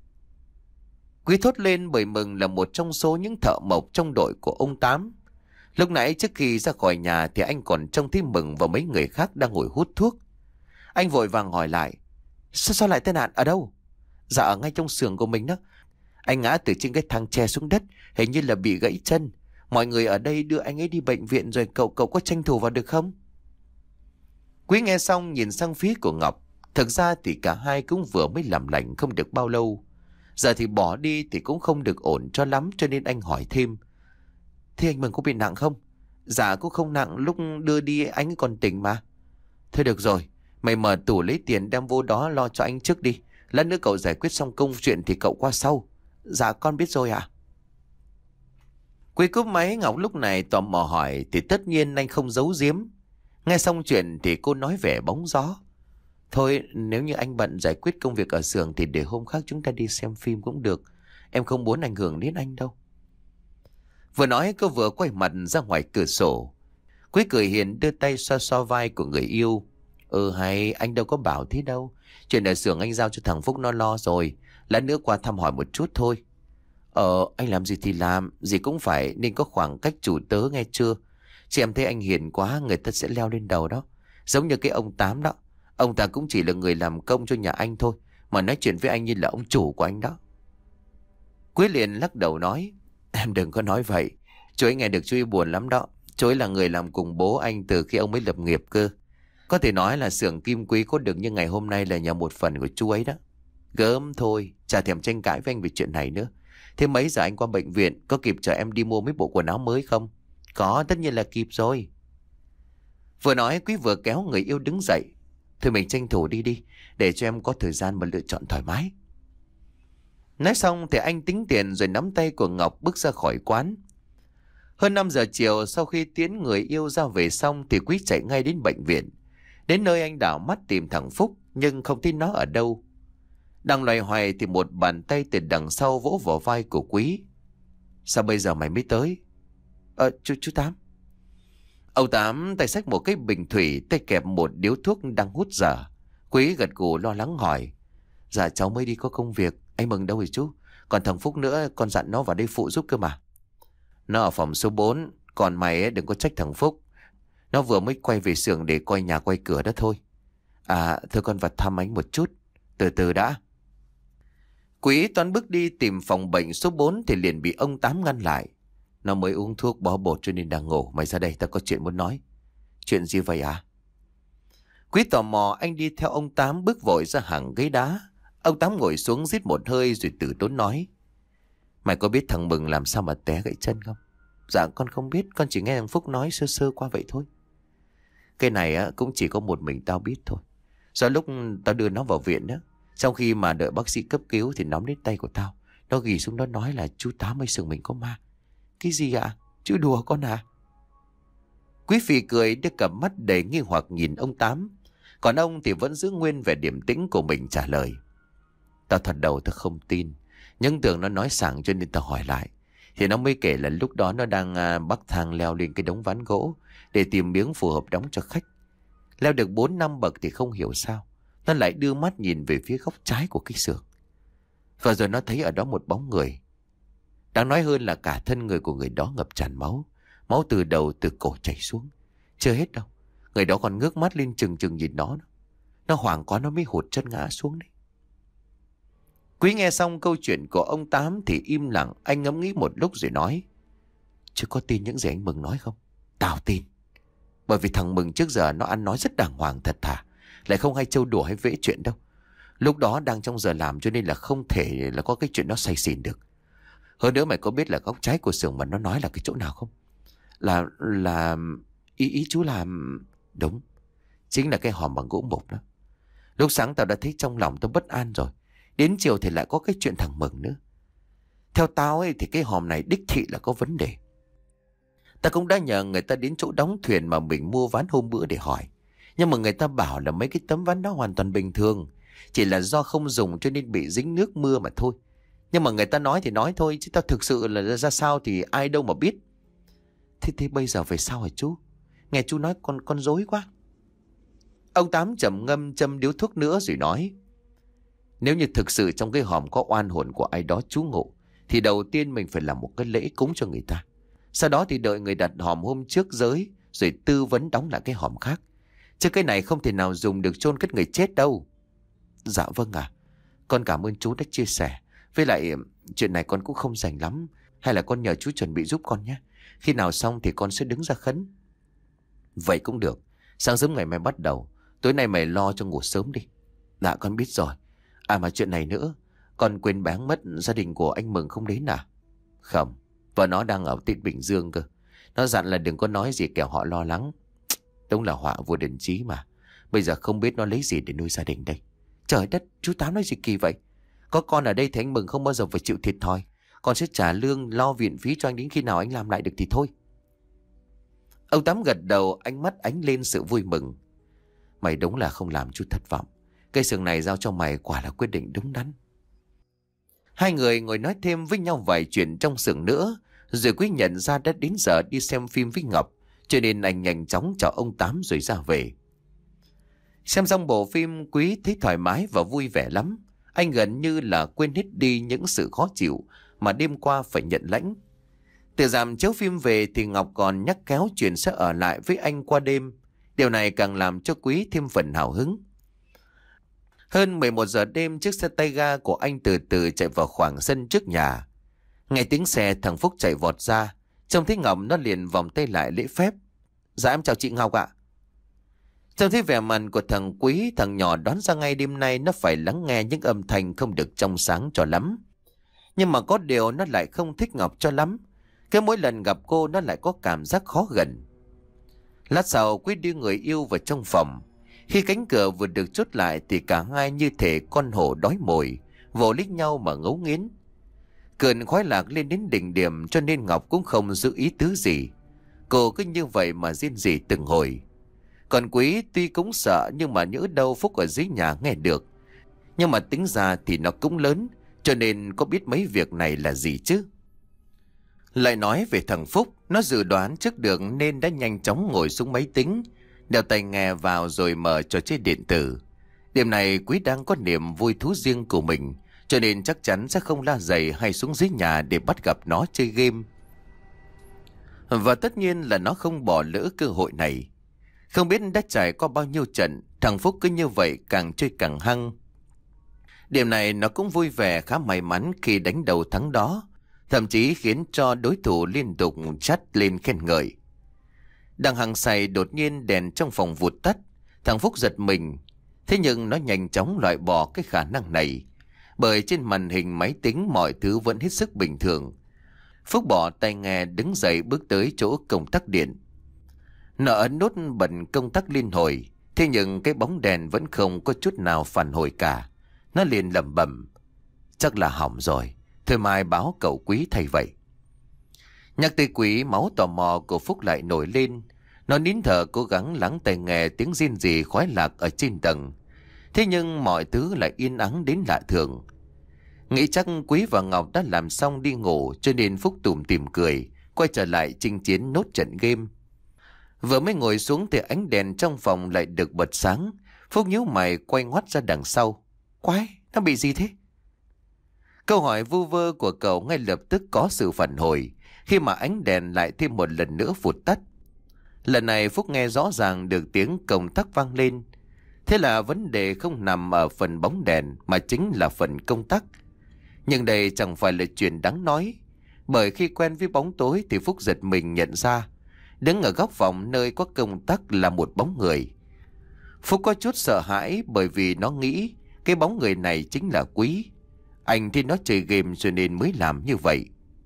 Quý thốt lên bởi mừng là một trong số những thợ mộc trong đội của ông Tám. Lúc nãy trước khi ra khỏi nhà thì anh còn trông thấy Mừng và mấy người khác đang ngồi hút thuốc. Anh vội vàng hỏi lại. Sao, sao lại tai nạn? Ở đâu? Dạ ở ngay trong xưởng của mình đó. Anh ngã từ trên cái thang tre xuống đất, hình như là bị gãy chân. Mọi người ở đây đưa anh ấy đi bệnh viện rồi, cậu cậu có tranh thủ vào được không? Quý nghe xong nhìn sang phía của Ngọc. Thực ra thì cả hai cũng vừa mới làm lành không được bao lâu. Giờ thì bỏ đi thì cũng không được ổn cho lắm, cho nên anh hỏi thêm. Thế anh Mừng có bị nặng không? Dạ cũng không nặng, lúc đưa đi anh ấy còn tỉnh mà. Thôi được rồi, mày mở tủ lấy tiền đem vô đó lo cho anh trước đi. Lát nữa cậu giải quyết xong công chuyện thì cậu qua sau. Dạ con biết rồi ạ. Quý cúp máy, Ngọc lúc này tò mò hỏi thì tất nhiên anh không giấu giếm. Nghe xong chuyện thì cô nói vẻ bóng gió. Thôi nếu như anh bận giải quyết công việc ở xưởng thì để hôm khác chúng ta đi xem phim cũng được. Em không muốn ảnh hưởng đến anh đâu. Vừa nói cô vừa quay mặt ra ngoài cửa sổ. Quý cười hiền đưa tay xoa xoa vai của người yêu. Ừ hay, anh đâu có bảo thế đâu. Chuyện ở xưởng anh giao cho thằng Phúc nó lo rồi. Lát nữa qua thăm hỏi một chút thôi. Ờ, anh làm gì thì làm, gì cũng phải nên có khoảng cách chủ tớ nghe chưa. Chị em thấy anh hiền quá, người ta sẽ leo lên đầu đó. Giống như cái ông Tám đó. Ông ta cũng chỉ là người làm công cho nhà anh thôi, mà nói chuyện với anh như là ông chủ của anh đó. Quý liền lắc đầu nói. Em đừng có nói vậy. Chú ấy nghe được chú ấy buồn lắm đó. Chú ấy là người làm cùng bố anh từ khi ông mới lập nghiệp cơ. Có thể nói là xưởng Kim Quý có được như ngày hôm nay là nhờ một phần của chú ấy đó. Gớm thôi, chả thèm tranh cãi với anh về chuyện này nữa. Thế mấy giờ anh qua bệnh viện, có kịp chờ em đi mua mấy bộ quần áo mới không? Có, tất nhiên là kịp rồi. Vừa nói Quý vừa kéo người yêu đứng dậy. Thôi mình tranh thủ đi đi, để cho em có thời gian mà lựa chọn thoải mái. Nói xong thì anh tính tiền rồi nắm tay của Ngọc bước ra khỏi quán. Hơn năm giờ chiều, sau khi tiễn người yêu ra về xong thì Quý chạy ngay đến bệnh viện. Đến nơi anh đảo mắt tìm thằng Phúc nhưng không thấy nó ở đâu. Đang loay hoay thì một bàn tay từ đằng sau vỗ vào vai của Quý. Sao bây giờ mày mới tới? Ờ chú, chú Tám. Ông Tám tay xách một cái bình thủy, tay kẹp một điếu thuốc đang hút dở. Quý gật gù lo lắng hỏi. Dạ cháu mới đi có công việc. Anh Mừng đâu rồi chú? Còn thằng Phúc nữa, con dặn nó vào đây phụ giúp cơ mà. Nó ở phòng số bốn. Còn mày ấy, đừng có trách thằng Phúc. Nó vừa mới quay về xưởng để coi nhà quay cửa đó thôi. À thôi con vào thăm anh một chút. Từ từ đã. Quý toán bước đi tìm phòng bệnh số bốn thì liền bị ông Tám ngăn lại. Nó mới uống thuốc bó bột cho nên đang ngủ. Mày ra đây, tao có chuyện muốn nói. Chuyện gì vậy à? Quý tò mò, anh đi theo ông Tám bước vội ra hàng ghế đá. Ông Tám ngồi xuống rít một hơi rồi từ tốn nói. Mày có biết thằng Mừng làm sao mà té gãy chân không? Dạ con không biết, con chỉ nghe thằng Phúc nói sơ sơ qua vậy thôi. Cái này á, cũng chỉ có một mình tao biết thôi. Do lúc tao đưa nó vào viện đó, sau khi mà đợi bác sĩ cấp cứu thì nắm lấy tay của tao. Nó ghì xuống đó nói là chú Tám ơi, xưởng mình có ma. Cái gì ạ? À? Chú đùa con à? Quý Phi cười đưa cặp mắt đầy nghi hoặc nhìn ông Tám. Còn ông thì vẫn giữ nguyên vẻ điềm tĩnh của mình trả lời. Tao thật đầu tao không tin. Nhưng tưởng nó nói sảng cho nên tao hỏi lại. Thì nó mới kể là lúc đó nó đang à, bắc thang leo lên cái đống ván gỗ để tìm miếng phù hợp đóng cho khách. Leo được bốn năm bậc thì không hiểu sao nó lại đưa mắt nhìn về phía góc trái của cái xưởng. Và rồi nó thấy ở đó một bóng người. Đáng nói hơn là cả thân người của người đó ngập tràn máu. Máu từ đầu từ cổ chảy xuống. Chưa hết đâu, người đó còn ngước mắt lên chừng chừng nhìn nó. Nó hoảng quá nó mới hụt chân ngã xuống đấy. Quý nghe xong câu chuyện của ông Tám thì im lặng. Anh ngẫm nghĩ một lúc rồi nói. Chứ có tin những gì anh Mừng nói không? Tao tin. Bởi vì thằng Mừng trước giờ nó ăn nói rất đàng hoàng thật thà, lại không hay trêu đùa hay vẽ chuyện đâu. Lúc đó đang trong giờ làm cho nên là không thể là có cái chuyện nó say xỉn được. Hơn nữa mày có biết là góc trái của xưởng mà nó nói là cái chỗ nào không? Là... là... Ý ý chú làm... Đúng. Chính là cái hòm bằng gỗ mục đó. Lúc sáng tao đã thấy trong lòng tao bất an rồi. Đến chiều thì lại có cái chuyện thằng Mừng nữa. Theo tao ấy thì cái hòm này đích thị là có vấn đề. Ta cũng đã nhờ người ta đến chỗ đóng thuyền mà mình mua ván hôm bữa để hỏi. Nhưng mà người ta bảo là mấy cái tấm ván đó hoàn toàn bình thường. Chỉ là do không dùng cho nên bị dính nước mưa mà thôi. Nhưng mà người ta nói thì nói thôi, chứ tao thực sự là ra sao thì ai đâu mà biết. Thế thế bây giờ về sao hả chú? Nghe chú nói con con dối quá. Ông Tám trầm ngâm châm điếu thuốc nữa rồi nói. Nếu như thực sự trong cái hòm có oan hồn của ai đó trú ngụ, thì đầu tiên mình phải làm một cái lễ cúng cho người ta. Sau đó thì đợi người đặt hòm hôm trước giới, rồi tư vấn đóng lại cái hòm khác. Chứ cái này không thể nào dùng được chôn cất người chết đâu. Dạ vâng ạ. Con cảm ơn chú đã chia sẻ. Với lại chuyện này con cũng không rành lắm. Hay là con nhờ chú chuẩn bị giúp con nhé. Khi nào xong thì con sẽ đứng ra khấn. Vậy cũng được. Sáng sớm ngày mai bắt đầu. Tối nay mày lo cho ngủ sớm đi. Dạ con biết rồi. À mà chuyện này nữa, con quên bán mất gia đình của anh Mừng không đến à? Không, vợ nó đang ở tít Bình Dương cơ. Nó dặn là đừng có nói gì kẻo họ lo lắng. Đúng là họa vô đơn chí mà. Bây giờ không biết nó lấy gì để nuôi gia đình đây. Trời đất, chú Tám nói gì kỳ vậy? Có con ở đây thì anh Mừng không bao giờ phải chịu thiệt thòi. Con sẽ trả lương lo viện phí cho anh đến khi nào anh làm lại được thì thôi. Ông Tám gật đầu, ánh mắt ánh lên sự vui mừng. Mày đúng là không làm chú thất vọng. Cây xưởng này giao cho mày quả là quyết định đúng đắn. Hai người ngồi nói thêm với nhau vài chuyện trong xưởng nữa. Rồi Quý nhận ra đã đến giờ đi xem phim với Ngọc, cho nên anh nhanh chóng chào ông Tám rồi ra về. Xem xong bộ phim, Quý thấy thoải mái và vui vẻ lắm. Anh gần như là quên hết đi những sự khó chịu mà đêm qua phải nhận lãnh. Từ dàn chiếu phim về thì Ngọc còn nhắc khéo chuyện sẽ ở lại với anh qua đêm. Điều này càng làm cho Quý thêm phần hào hứng. Hơn mười một giờ đêm, chiếc xe tay ga của anh từ từ chạy vào khoảng sân trước nhà. Nghe tiếng xe, thằng Phúc chạy vọt ra. Trông thấy Ngọc, nó liền vòng tay lại lễ phép. Dạ em chào chị Ngọc ạ. Trông thấy vẻ mặt của thằng Quý, thằng nhỏ đoán ra ngay đêm nay nó phải lắng nghe những âm thanh không được trong sáng cho lắm. Nhưng mà có điều nó lại không thích Ngọc cho lắm. Cái mỗi lần gặp cô nó lại có cảm giác khó gần. Lát sau Quý đưa người yêu vào trong phòng. Khi cánh cửa vừa được chốt lại thì cả hai như thể con hổ đói mồi, vồ lít nhau mà ngấu nghiến. Cơn khoái lạc lên đến đỉnh điểm cho nên Ngọc cũng không giữ ý tứ gì. Cô cứ như vậy mà rên rỉ từng hồi. Còn Quý tuy cũng sợ nhưng mà nhỡ đâu Phúc ở dưới nhà nghe được. Nhưng mà tính ra thì nó cũng lớn, cho nên có biết mấy việc này là gì chứ. Lại nói về thằng Phúc, nó dự đoán trước được nên đã nhanh chóng ngồi xuống máy tính, đeo tai nghe vào rồi mở trò chơi điện tử. Đêm này Quý đang có niềm vui thú riêng của mình, cho nên chắc chắn sẽ không la giày hay xuống dưới nhà để bắt gặp nó chơi game. Và tất nhiên là nó không bỏ lỡ cơ hội này. Không biết đã trải qua bao nhiêu trận, thằng Phúc cứ như vậy càng chơi càng hăng. Đêm này nó cũng vui vẻ khá may mắn khi đánh đầu thắng đó, thậm chí khiến cho đối thủ liên tục chát lên khen ngợi. Đang hăng say đột nhiên đèn trong phòng vụt tắt, thằng Phúc giật mình. Thế nhưng nó nhanh chóng loại bỏ cái khả năng này, bởi trên màn hình máy tính mọi thứ vẫn hết sức bình thường. Phúc bỏ tai nghe đứng dậy bước tới chỗ công tắc điện. Nó ấn nút bật công tắc liên hồi, thế nhưng cái bóng đèn vẫn không có chút nào phản hồi cả. Nó liền lẩm bẩm, chắc là hỏng rồi, thôi mai báo cậu Quý thay vậy. Nhắc tới Quý, máu tò mò của Phúc lại nổi lên. Nó nín thở cố gắng lắng tai nghe tiếng rên rỉ khoái lạc ở trên tầng. Thế nhưng mọi thứ lại yên ắng đến lạ thường. Nghĩ chắc Quý và Ngọc đã làm xong đi ngủ, cho nên Phúc tủm tỉm cười, quay trở lại chinh chiến nốt trận game. Vừa mới ngồi xuống thì ánh đèn trong phòng lại được bật sáng. Phúc nhíu mày quay ngoắt ra đằng sau. Quái, nó bị gì thế? Câu hỏi vu vơ của cậu ngay lập tức có sự phản hồi khi mà ánh đèn lại thêm một lần nữa vụt tắt. Lần này Phúc nghe rõ ràng được tiếng công tắc vang lên. Thế là vấn đề không nằm ở phần bóng đèn mà chính là phần công tắc. Nhưng đây chẳng phải là chuyện đáng nói, bởi khi quen với bóng tối thì Phúc giật mình nhận ra đứng ở góc phòng nơi có công tắc là một bóng người. Phúc có chút sợ hãi bởi vì nó nghĩ cái bóng người này chính là Quý. Anh thì nó chơi game cho nên mới làm như vậy.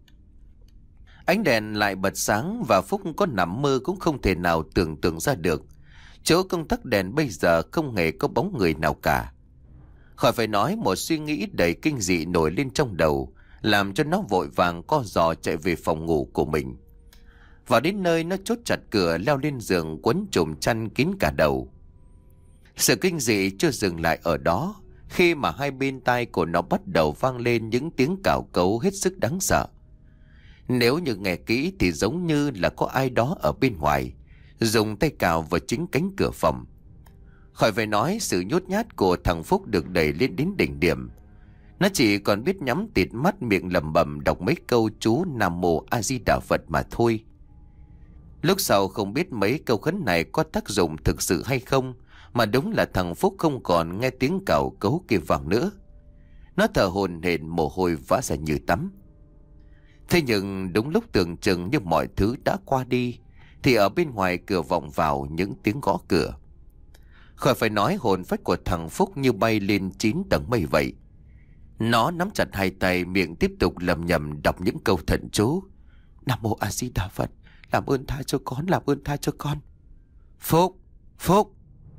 Ánh đèn lại bật sáng và Phúc có nằm mơ cũng không thể nào tưởng tượng ra được chỗ công tắc đèn bây giờ không hề có bóng người nào cả. Khỏi phải nói, một suy nghĩ đầy kinh dị nổi lên trong đầu, làm cho nó vội vàng co giò chạy về phòng ngủ của mình. Vào đến nơi nó chốt chặt cửa, leo lên giường quấn chùm chăn kín cả đầu. Sự kinh dị chưa dừng lại ở đó, khi mà hai bên tai của nó bắt đầu vang lên những tiếng cào cấu hết sức đáng sợ. Nếu như nghe kỹ thì giống như là có ai đó ở bên ngoài dùng tay cào vào chính cánh cửa phòng. Khỏi phải nói, sự nhút nhát của thằng Phúc được đẩy lên đến đỉnh điểm. Nó chỉ còn biết nhắm tịt mắt, miệng lẩm bẩm đọc mấy câu chú Nam Mô A Di Đà Phật mà thôi. Lúc sau không biết mấy câu khấn này có tác dụng thực sự hay không, mà đúng là thằng Phúc không còn nghe tiếng cào cấu kia vang nữa. Nó thở hổn hển, mồ hôi vã ra như tắm. Thế nhưng đúng lúc tưởng chừng như mọi thứ đã qua đi thì ở bên ngoài cửa vọng vào những tiếng gõ cửa. Khỏi phải nói hồn phách của thằng Phúc như bay lên chín tầng mây vậy. Nó nắm chặt hai tay, miệng tiếp tục lầm nhầm đọc những câu thần chú. Nam mô A Di Đà Phật, làm ơn tha cho con, làm ơn tha cho con. Phúc, Phúc.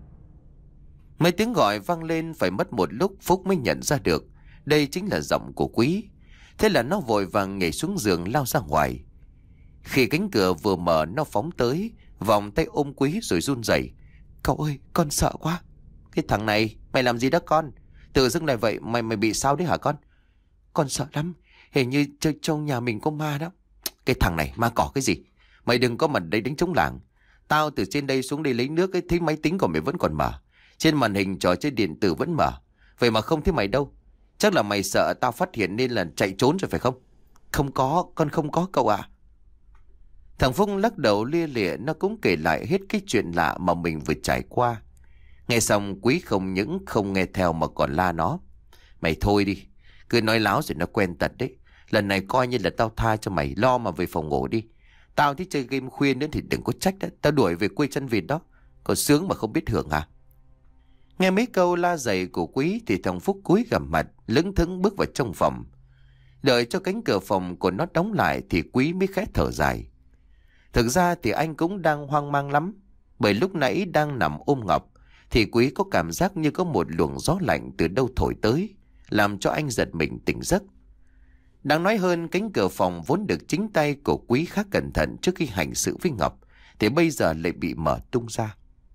Mấy tiếng gọi vang lên, phải mất một lúc Phúc mới nhận ra được đây chính là giọng của Quý. Thế là nó vội vàng nhảy xuống giường lao ra ngoài. Khi cánh cửa vừa mở, nó phóng tới, vòng tay ôm Quý rồi run rẩy. Cậu ơi, con sợ quá. Cái thằng này, mày làm gì đó con? Tự dưng lại vậy, mày mày bị sao đấy hả con? Con sợ lắm, hình như trong nhà mình có ma đó. Cái thằng này, ma cỏ cái gì? Mày đừng có mặt đây đánh trống làng. Tao từ trên đây xuống đây lấy nước ấy, thấy máy tính của mày vẫn còn mở. Trên màn hình trò chơi điện tử vẫn mở. Vậy mà không thấy mày đâu. Chắc là mày sợ tao phát hiện nên là chạy trốn rồi phải không? Không có, con không có cậu ạ. Thằng Phúc lắc đầu lia lịa, nó cũng kể lại hết cái chuyện lạ mà mình vừa trải qua. Nghe xong Quý không những không nghe theo mà còn la nó. Mày thôi đi, cứ nói láo rồi nó quen tật đấy. Lần này coi như là tao tha cho mày, lo mà về phòng ngủ đi. Tao thích chơi game khuya nữa thì đừng có trách đó. Tao đuổi về quê chân vịt đó. Còn sướng mà không biết hưởng à? Nghe mấy câu la dày của Quý thì thằng Phúc cúi gằm mặt, lững thững bước vào trong phòng. Đợi cho cánh cửa phòng của nó đóng lại thì Quý mới khẽ thở dài. Thực ra thì anh cũng đang hoang mang lắm. Bởi lúc nãy đang nằm ôm Ngọc thì Quý có cảm giác như có một luồng gió lạnh từ đâu thổi tới, làm cho anh giật mình tỉnh giấc. Đáng nói hơn, cánh cửa phòng vốn được chính tay của Quý khá cẩn thận trước khi hành sự với Ngọc thì bây giờ lại bị mở tung ra.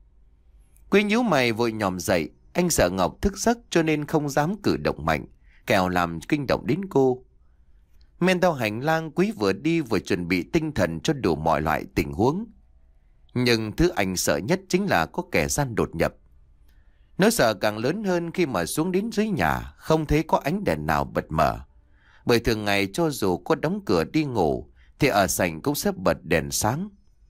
Quý nhíu mày vội nhòm dậy. Anh sợ Ngọc thức giấc cho nên không dám cử động mạnh, kẻo làm kinh động đến cô. Men theo hành lang, Quý vừa đi vừa chuẩn bị tinh thần cho đủ mọi loại tình huống. Nhưng thứ anh sợ nhất chính là có kẻ gian đột nhập. Nỗi sợ càng lớn hơn khi mà xuống đến dưới nhà không thấy có ánh đèn nào bật mở. Bởi thường ngày cho dù có đóng cửa đi ngủ thì ở sảnh cũng sẽ bật đèn sáng.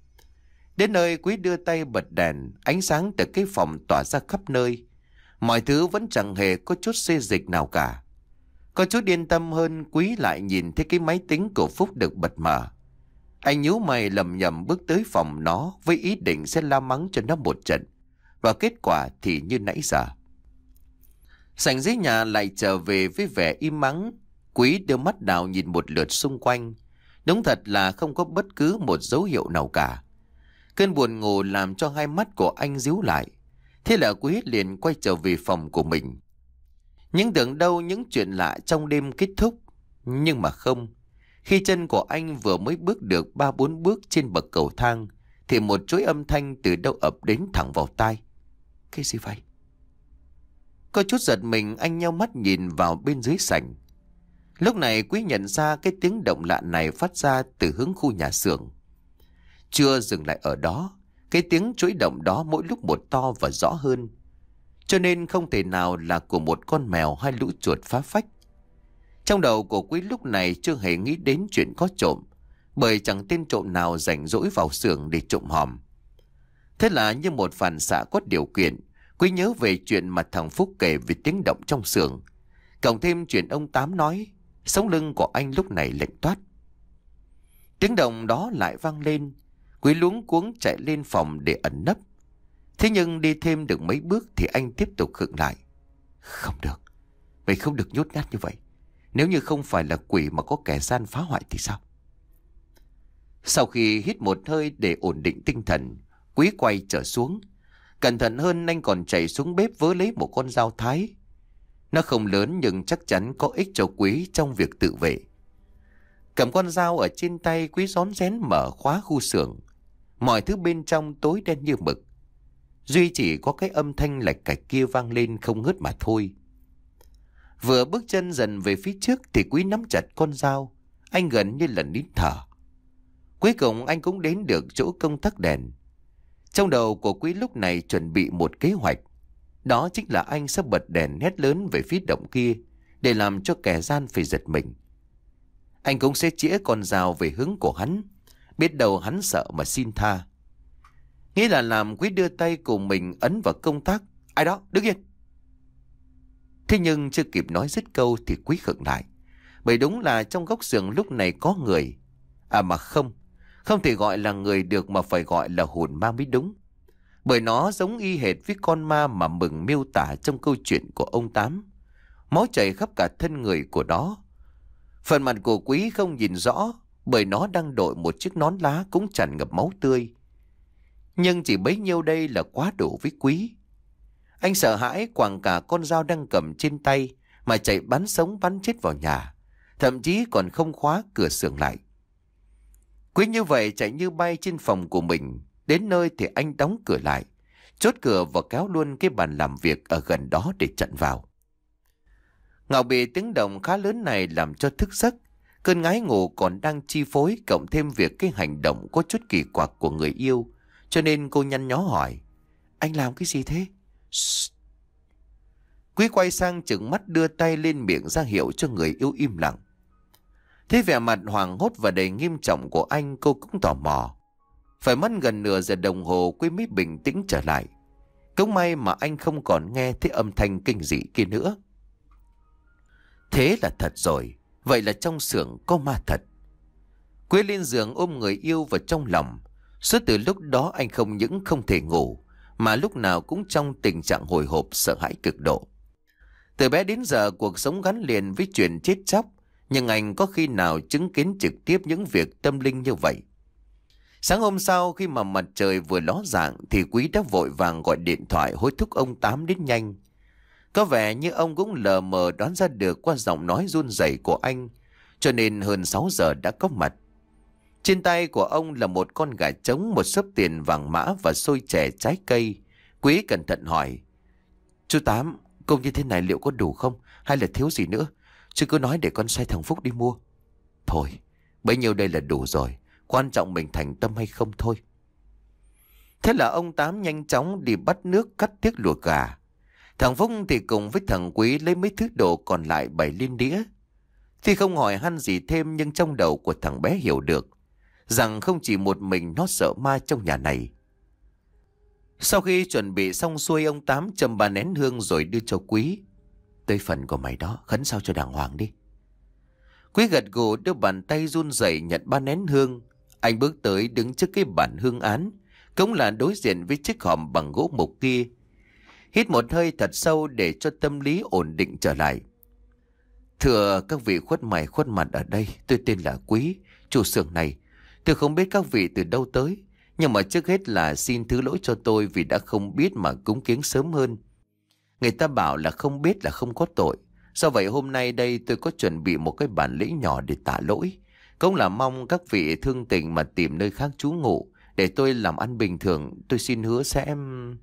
Đến nơi, Quý đưa tay bật đèn, ánh sáng từ cái phòng tỏa ra khắp nơi. Mọi thứ vẫn chẳng hề có chút xê dịch nào cả. Có chút yên tâm hơn, Quý lại nhìn thấy cái máy tính của Phúc được bật mở. Anh nhíu mày lầm nhầm bước tới phòng nó với ý định sẽ la mắng cho nó một trận. Và kết quả thì như nãy giờ. Sảnh dưới nhà lại trở về với vẻ im mắng. Quý đưa mắt đào nhìn một lượt xung quanh. Đúng thật là không có bất cứ một dấu hiệu nào cả. Cơn buồn ngủ làm cho hai mắt của anh díu lại. Thế là Quý liền quay trở về phòng của mình. Nhưng tưởng đâu những chuyện lạ trong đêm kết thúc. Nhưng mà không. Khi chân của anh vừa mới bước được ba bốn bước trên bậc cầu thang thì một chuỗi âm thanh từ đâu ập đến thẳng vào tai. Cái gì vậy? Có chút giật mình, anh nheo mắt nhìn vào bên dưới sảnh. Lúc này Quý nhận ra cái tiếng động lạ này phát ra từ hướng khu nhà xưởng. Chưa dừng lại ở đó, cái tiếng chuỗi động đó mỗi lúc một to và rõ hơn. Cho nên không thể nào là của một con mèo hay lũ chuột phá phách. Trong đầu của Quý lúc này chưa hề nghĩ đến chuyện có trộm, bởi chẳng tên trộm nào rảnh rỗi vào xưởng để trộm hòm. Thế là như một phản xạ có điều kiện, Quý nhớ về chuyện mà thằng Phúc kể về tiếng động trong xưởng. Cộng thêm chuyện ông Tám nói, sống lưng của anh lúc này lạnh toát. Tiếng động đó lại vang lên. Quý luống cuống chạy lên phòng để ẩn nấp. Thế nhưng đi thêm được mấy bước thì anh tiếp tục khựng lại. Không được, mày không được nhút nhát như vậy. Nếu như không phải là quỷ mà có kẻ gian phá hoại thì sao? Sau khi hít một hơi để ổn định tinh thần, Quý quay trở xuống. Cẩn thận hơn, anh còn chạy xuống bếp vớ lấy một con dao thái. Nó không lớn nhưng chắc chắn có ích cho Quý trong việc tự vệ. Cầm con dao ở trên tay, Quý rón rén mở khóa khu xưởng. Mọi thứ bên trong tối đen như mực. Duy chỉ có cái âm thanh lạch cạch kia vang lên không ngớt mà thôi. Vừa bước chân dần về phía trước thì Quý nắm chặt con dao. Anh gần như là nín thở. Cuối cùng anh cũng đến được chỗ công tắc đèn. Trong đầu của Quý lúc này chuẩn bị một kế hoạch. Đó chính là anh sẽ bật đèn hét lớn về phía động kia để làm cho kẻ gian phải giật mình. Anh cũng sẽ chĩa con dao về hướng của hắn. Biết đâu hắn sợ mà xin tha. Nghĩ là làm, Quý đưa tay cùng mình ấn vào công tắc. Ai đó, đứng yên. Thế nhưng chưa kịp nói dứt câu thì Quý khựng lại. Bởi đúng là trong góc xưởng lúc này có người. À mà không, không thể gọi là người được mà phải gọi là hồn ma mới đúng. bởi nó giống y hệt với con ma mà Mừng miêu tả trong câu chuyện của ông Tám. Máu chảy khắp cả thân người của nó. Phần mặt của Quý không nhìn rõ, bởi nó đang đội một chiếc nón lá cũng tràn ngập máu tươi. Nhưng chỉ bấy nhiêu đây là quá đủ với Quý. Anh sợ hãi quàng cả con dao đang cầm trên tay mà chạy bắn sống bắn chết vào nhà, thậm chí còn không khóa cửa xưởng lại. Quý như vậy chạy như bay trên phòng của mình. Đến nơi thì anh đóng cửa lại, chốt cửa và kéo luôn cái bàn làm việc ở gần đó để chặn vào. Ngọc bị tiếng động khá lớn này làm cho thức giấc. Cơn ngái ngủ còn đang chi phối, cộng thêm việc cái hành động có chút kỳ quặc của người yêu, cho nên cô nhăn nhó hỏi: Anh làm cái gì thế? Shh. Quý quay sang chừng mắt đưa tay lên miệng ra hiệu cho người yêu im lặng. Thấy vẻ mặt hoảng hốt và đầy nghiêm trọng của anh, cô cũng tò mò. Phải mất gần nửa giờ đồng hồ Quý mới bình tĩnh trở lại. Cũng may mà anh không còn nghe thấy âm thanh kinh dị kia nữa. Thế là thật rồi. Vậy là trong xưởng có ma thật. Quý lên giường ôm người yêu vào trong lòng. Suốt từ lúc đó anh không những không thể ngủ, mà lúc nào cũng trong tình trạng hồi hộp sợ hãi cực độ. Từ bé đến giờ cuộc sống gắn liền với chuyện chết chóc, nhưng anh có khi nào chứng kiến trực tiếp những việc tâm linh như vậy. Sáng hôm sau khi mà mặt trời vừa ló dạng thì Quý đã vội vàng gọi điện thoại hối thúc ông Tám đến nhanh. Có vẻ như ông cũng lờ mờ đoán ra được qua giọng nói run rẩy của anh, cho nên hơn sáu giờ đã có mặt. Trên tay của ông là một con gà trống, một xấp tiền vàng mã và xôi chè trái cây. Quý cẩn thận hỏi: Chú Tám, công như thế này liệu có đủ không? Hay là thiếu gì nữa? Chứ cứ nói để con sai thằng Phúc đi mua. Thôi, bấy nhiêu đây là đủ rồi. Quan trọng mình thành tâm hay không thôi. Thế là ông Tám nhanh chóng đi bắt nước cắt tiết luộc gà. Thằng Phúc thì cùng với thằng Quý lấy mấy thứ đồ còn lại bày lên đĩa. Thì không hỏi han gì thêm, nhưng trong đầu của thằng bé hiểu được rằng không chỉ một mình nó sợ ma trong nhà này. Sau khi chuẩn bị xong xuôi, ông Tám châm ba nén hương rồi đưa cho Quý. Tới phần của mày đó, khấn sao cho đàng hoàng đi. Quý gật gù đưa bàn tay run rẩy nhận ba nén hương. Anh bước tới đứng trước cái bản hương án, cũng là đối diện với chiếc hòm bằng gỗ mục kia. Hít một hơi thật sâu để cho tâm lý ổn định trở lại. Thưa các vị khuất mày khuất mặt ở đây, tôi tên là Quý, chủ xưởng này. Tôi không biết các vị từ đâu tới, nhưng mà trước hết là xin thứ lỗi cho tôi vì đã không biết mà cúng kiếng sớm hơn. Người ta bảo là không biết là không có tội. Do vậy hôm nay đây tôi có chuẩn bị một cái bản lễ nhỏ để tạ lỗi. Cũng là mong các vị thương tình mà tìm nơi khác trú ngụ, để tôi làm ăn bình thường. Tôi xin hứa sẽ...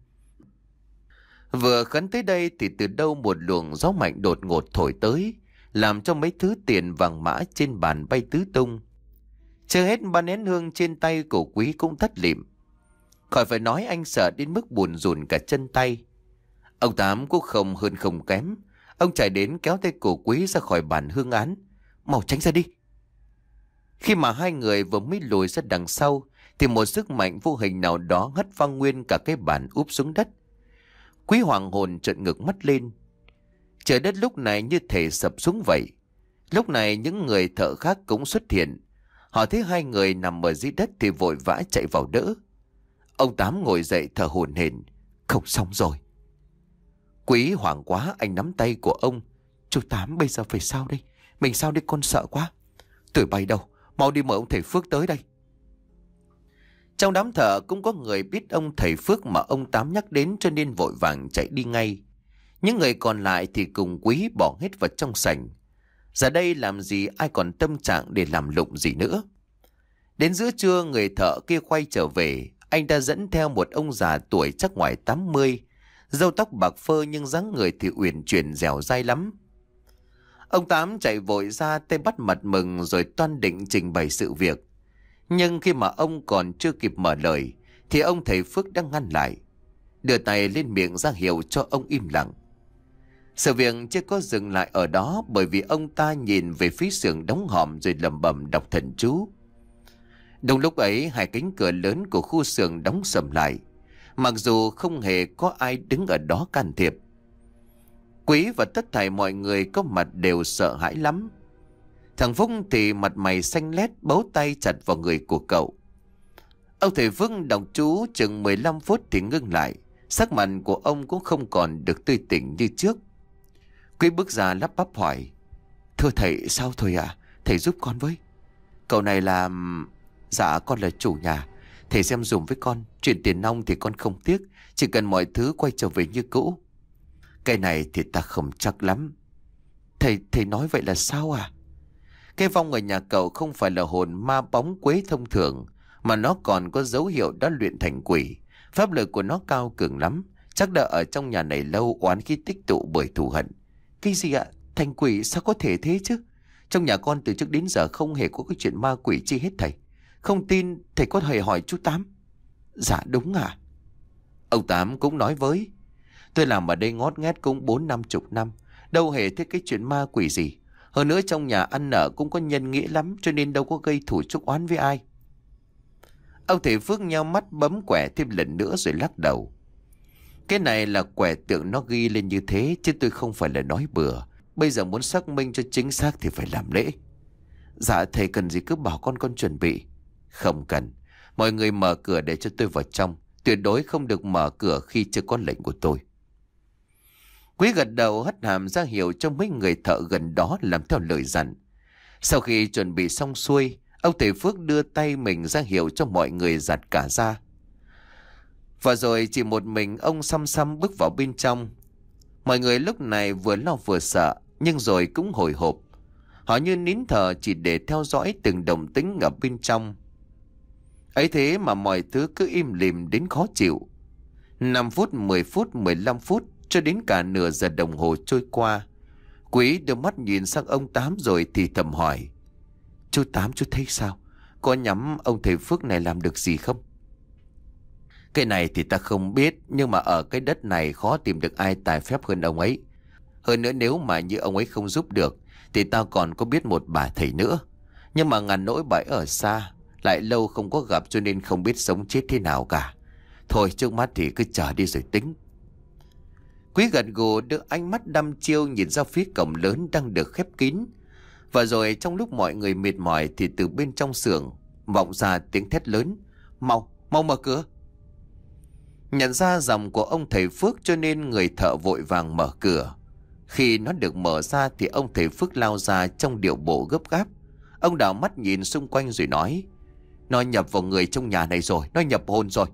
Vừa khấn tới đây thì từ đâu một luồng gió mạnh đột ngột thổi tới, làm cho mấy thứ tiền vàng mã trên bàn bay tứ tung. Chưa hết ba nén hương trên tay của Quý cũng thất lịm. Khỏi phải nói, anh sợ đến mức buồn rùn cả chân tay. Ông Tám cũng không hơn không kém. Ông chạy đến kéo tay của Quý ra khỏi bàn hương án. Mau tránh ra đi. Khi mà hai người vừa mới lùi ra đằng sau thì một sức mạnh vô hình nào đó hất văng nguyên cả cái bàn úp xuống đất. Quý hoàng hồn trợn ngược mắt lên. Trời đất lúc này như thể sập xuống vậy. Lúc này những người thợ khác cũng xuất hiện. Họ thấy hai người nằm ở dưới đất thì vội vã chạy vào đỡ. Ông Tám ngồi dậy thở hổn hển. Không xong rồi. Quý hoảng quá, anh nắm tay của ông. Chú Tám, bây giờ phải sao đây? Mình sao đi, con sợ quá. Tụi bay đâu? Mau đi mời ông thầy Phước tới đây. Trong đám thợ cũng có người biết ông thầy Phước mà ông Tám nhắc đến, cho nên vội vàng chạy đi ngay. Những người còn lại thì cùng Quý bỏ hết vào trong sảnh. Giờ đây làm gì ai còn tâm trạng để làm lụng gì nữa. Đến giữa trưa người thợ kia quay trở về. Anh ta dẫn theo một ông già tuổi chắc ngoài tám mươi, râu tóc bạc phơ nhưng dáng người thì uyển chuyển dẻo dai lắm. Ông Tám chạy vội ra, tay bắt mặt mừng rồi toan định trình bày sự việc. Nhưng khi mà ông còn chưa kịp mở lời thì ông thầy Phước đang ngăn lại, đưa tay lên miệng ra hiệu cho ông im lặng. Sự việc chưa có dừng lại ở đó, bởi vì ông ta nhìn về phía xưởng đóng hòm rồi lẩm bẩm đọc thần chú. Đúng lúc ấy, hai cánh cửa lớn của khu xưởng đóng sầm lại, mặc dù không hề có ai đứng ở đó can thiệp. Quý và tất thảy mọi người có mặt đều sợ hãi lắm. Thằng Phúc thì mặt mày xanh lét, bấu tay chặt vào người của cậu. Ông thầy Phước đọc chú chừng mười lăm phút thì ngưng lại. Sắc mặt của ông cũng không còn được tươi tỉnh như trước. Quý bước ra lắp bắp hỏi: Thưa thầy, sao thôi ạ? À? Thầy giúp con với. Cậu này là... Dạ con là chủ nhà. Thầy xem dùm với con. Chuyện tiền nong thì con không tiếc, chỉ cần mọi thứ quay trở về như cũ. Cái này thì ta không chắc lắm. Thầy, thầy nói vậy là sao à? Cái vong ở nhà cậu không phải là hồn ma bóng quế thông thường, mà nó còn có dấu hiệu đã luyện thành quỷ. Pháp lực của nó cao cường lắm. Chắc đã ở trong nhà này lâu, oán khí tích tụ bởi thù hận. Cái gì ạ? Thành quỷ sao có thể thế chứ? Trong nhà con từ trước đến giờ không hề có cái chuyện ma quỷ chi hết thầy. Không tin thầy có thể hỏi chú Tám. Dạ đúng à? Ông Tám cũng nói với: Tôi làm ở đây ngót nghét cũng bốn năm chục năm, đâu hề thấy cái chuyện ma quỷ gì. Hơn nữa trong nhà ăn nở cũng có nhân nghĩa lắm, cho nên đâu có gây thủ chuốc oán với ai. Ông thầy Phước nheo mắt bấm quẻ thêm lần nữa rồi lắc đầu. Cái này là quẻ tượng nó ghi lên như thế, chứ tôi không phải là nói bừa. Bây giờ muốn xác minh cho chính xác thì phải làm lễ. Dạ thầy cần gì cứ bảo con con chuẩn bị. Không cần. Mọi người mở cửa để cho tôi vào trong. Tuyệt đối không được mở cửa khi chưa có lệnh của tôi. Quý gật đầu hất hàm ra hiệu cho mấy người thợ gần đó làm theo lời dặn. Sau khi chuẩn bị xong xuôi, ông thầy Phước đưa tay mình ra hiệu cho mọi người giặt cả ra. Và rồi chỉ một mình ông xăm xăm bước vào bên trong. Mọi người lúc này vừa lo vừa sợ, nhưng rồi cũng hồi hộp. Họ như nín thở chỉ để theo dõi từng động tĩnh ở bên trong. Ấy thế mà mọi thứ cứ im lìm đến khó chịu. Năm phút, mười phút, mười lăm phút, cho đến cả nửa giờ đồng hồ trôi qua. Quý đưa mắt nhìn sang ông Tám rồi thì thầm hỏi: Chú Tám, chú thấy sao? Có nhắm ông thầy Phước này làm được gì không? Cái này thì ta không biết, nhưng mà ở cái đất này khó tìm được ai tài phép hơn ông ấy. Hơn nữa nếu mà như ông ấy không giúp được thì tao còn có biết một bà thầy nữa. Nhưng mà ngàn nỗi bãi ở xa, lại lâu không có gặp cho nên không biết sống chết thế nào cả. Thôi trước mắt thì cứ chờ đi rồi tính. Quý gật gù đưa ánh mắt đăm chiêu nhìn ra phía cổng lớn đang được khép kín. Và rồi trong lúc mọi người mệt mỏi thì từ bên trong xưởng vọng ra tiếng thét lớn: Mau, mau mở cửa. Nhận ra giọng của ông thầy Phước cho nên người thợ vội vàng mở cửa. Khi nó được mở ra thì ông thầy Phước lao ra trong điệu bộ gấp gáp. Ông đảo mắt nhìn xung quanh rồi nói: Nó nhập vào người trong nhà này rồi, nó nhập hồn rồi.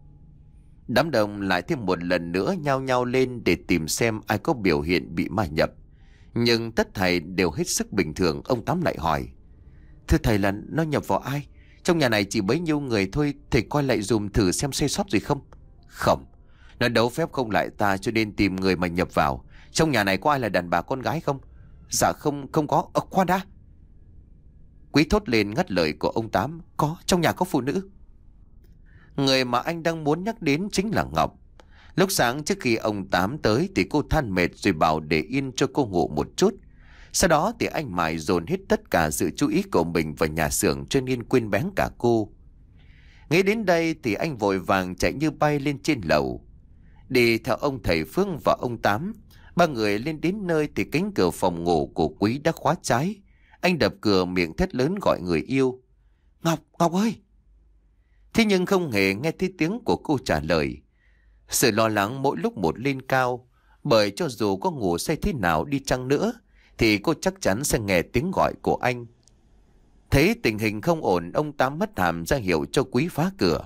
Đám đông lại thêm một lần nữa nhao nhao lên để tìm xem ai có biểu hiện bị ma nhập. Nhưng tất thảy đều hết sức bình thường. Ông Tám lại hỏi: Thưa thầy, là nó nhập vào ai? Trong nhà này chỉ bấy nhiêu người thôi, thầy coi lại dùm thử xem xây sót gì không. Không, nó đấu phép không lại ta cho nên tìm người mà nhập vào. Trong nhà này có ai là đàn bà con gái không? Dạ không, không có. Ờ, khoan đã. Quý thốt lên ngắt lời của ông Tám: Có, trong nhà có phụ nữ. Người mà anh đang muốn nhắc đến chính là Ngọc. Lúc sáng trước khi ông Tám tới thì cô than mệt rồi bảo để yên cho cô ngủ một chút. Sau đó thì anh mải dồn hết tất cả sự chú ý của mình vào nhà xưởng cho nên quên bén cả cô. Nghĩ đến đây thì anh vội vàng chạy như bay lên trên lầu. Đi theo ông thầy Phước và ông Tám, ba người lên đến nơi thì cánh cửa phòng ngủ của Quý đã khóa trái. Anh đập cửa miệng thét lớn gọi người yêu: Ngọc, Ngọc ơi! Thế nhưng không hề nghe thấy tiếng của cô trả lời. Sự lo lắng mỗi lúc một lên cao, bởi cho dù có ngủ say thế nào đi chăng nữa thì cô chắc chắn sẽ nghe tiếng gọi của anh. Thấy tình hình không ổn, ông Tám mất hàm ra hiệu cho Quý phá cửa.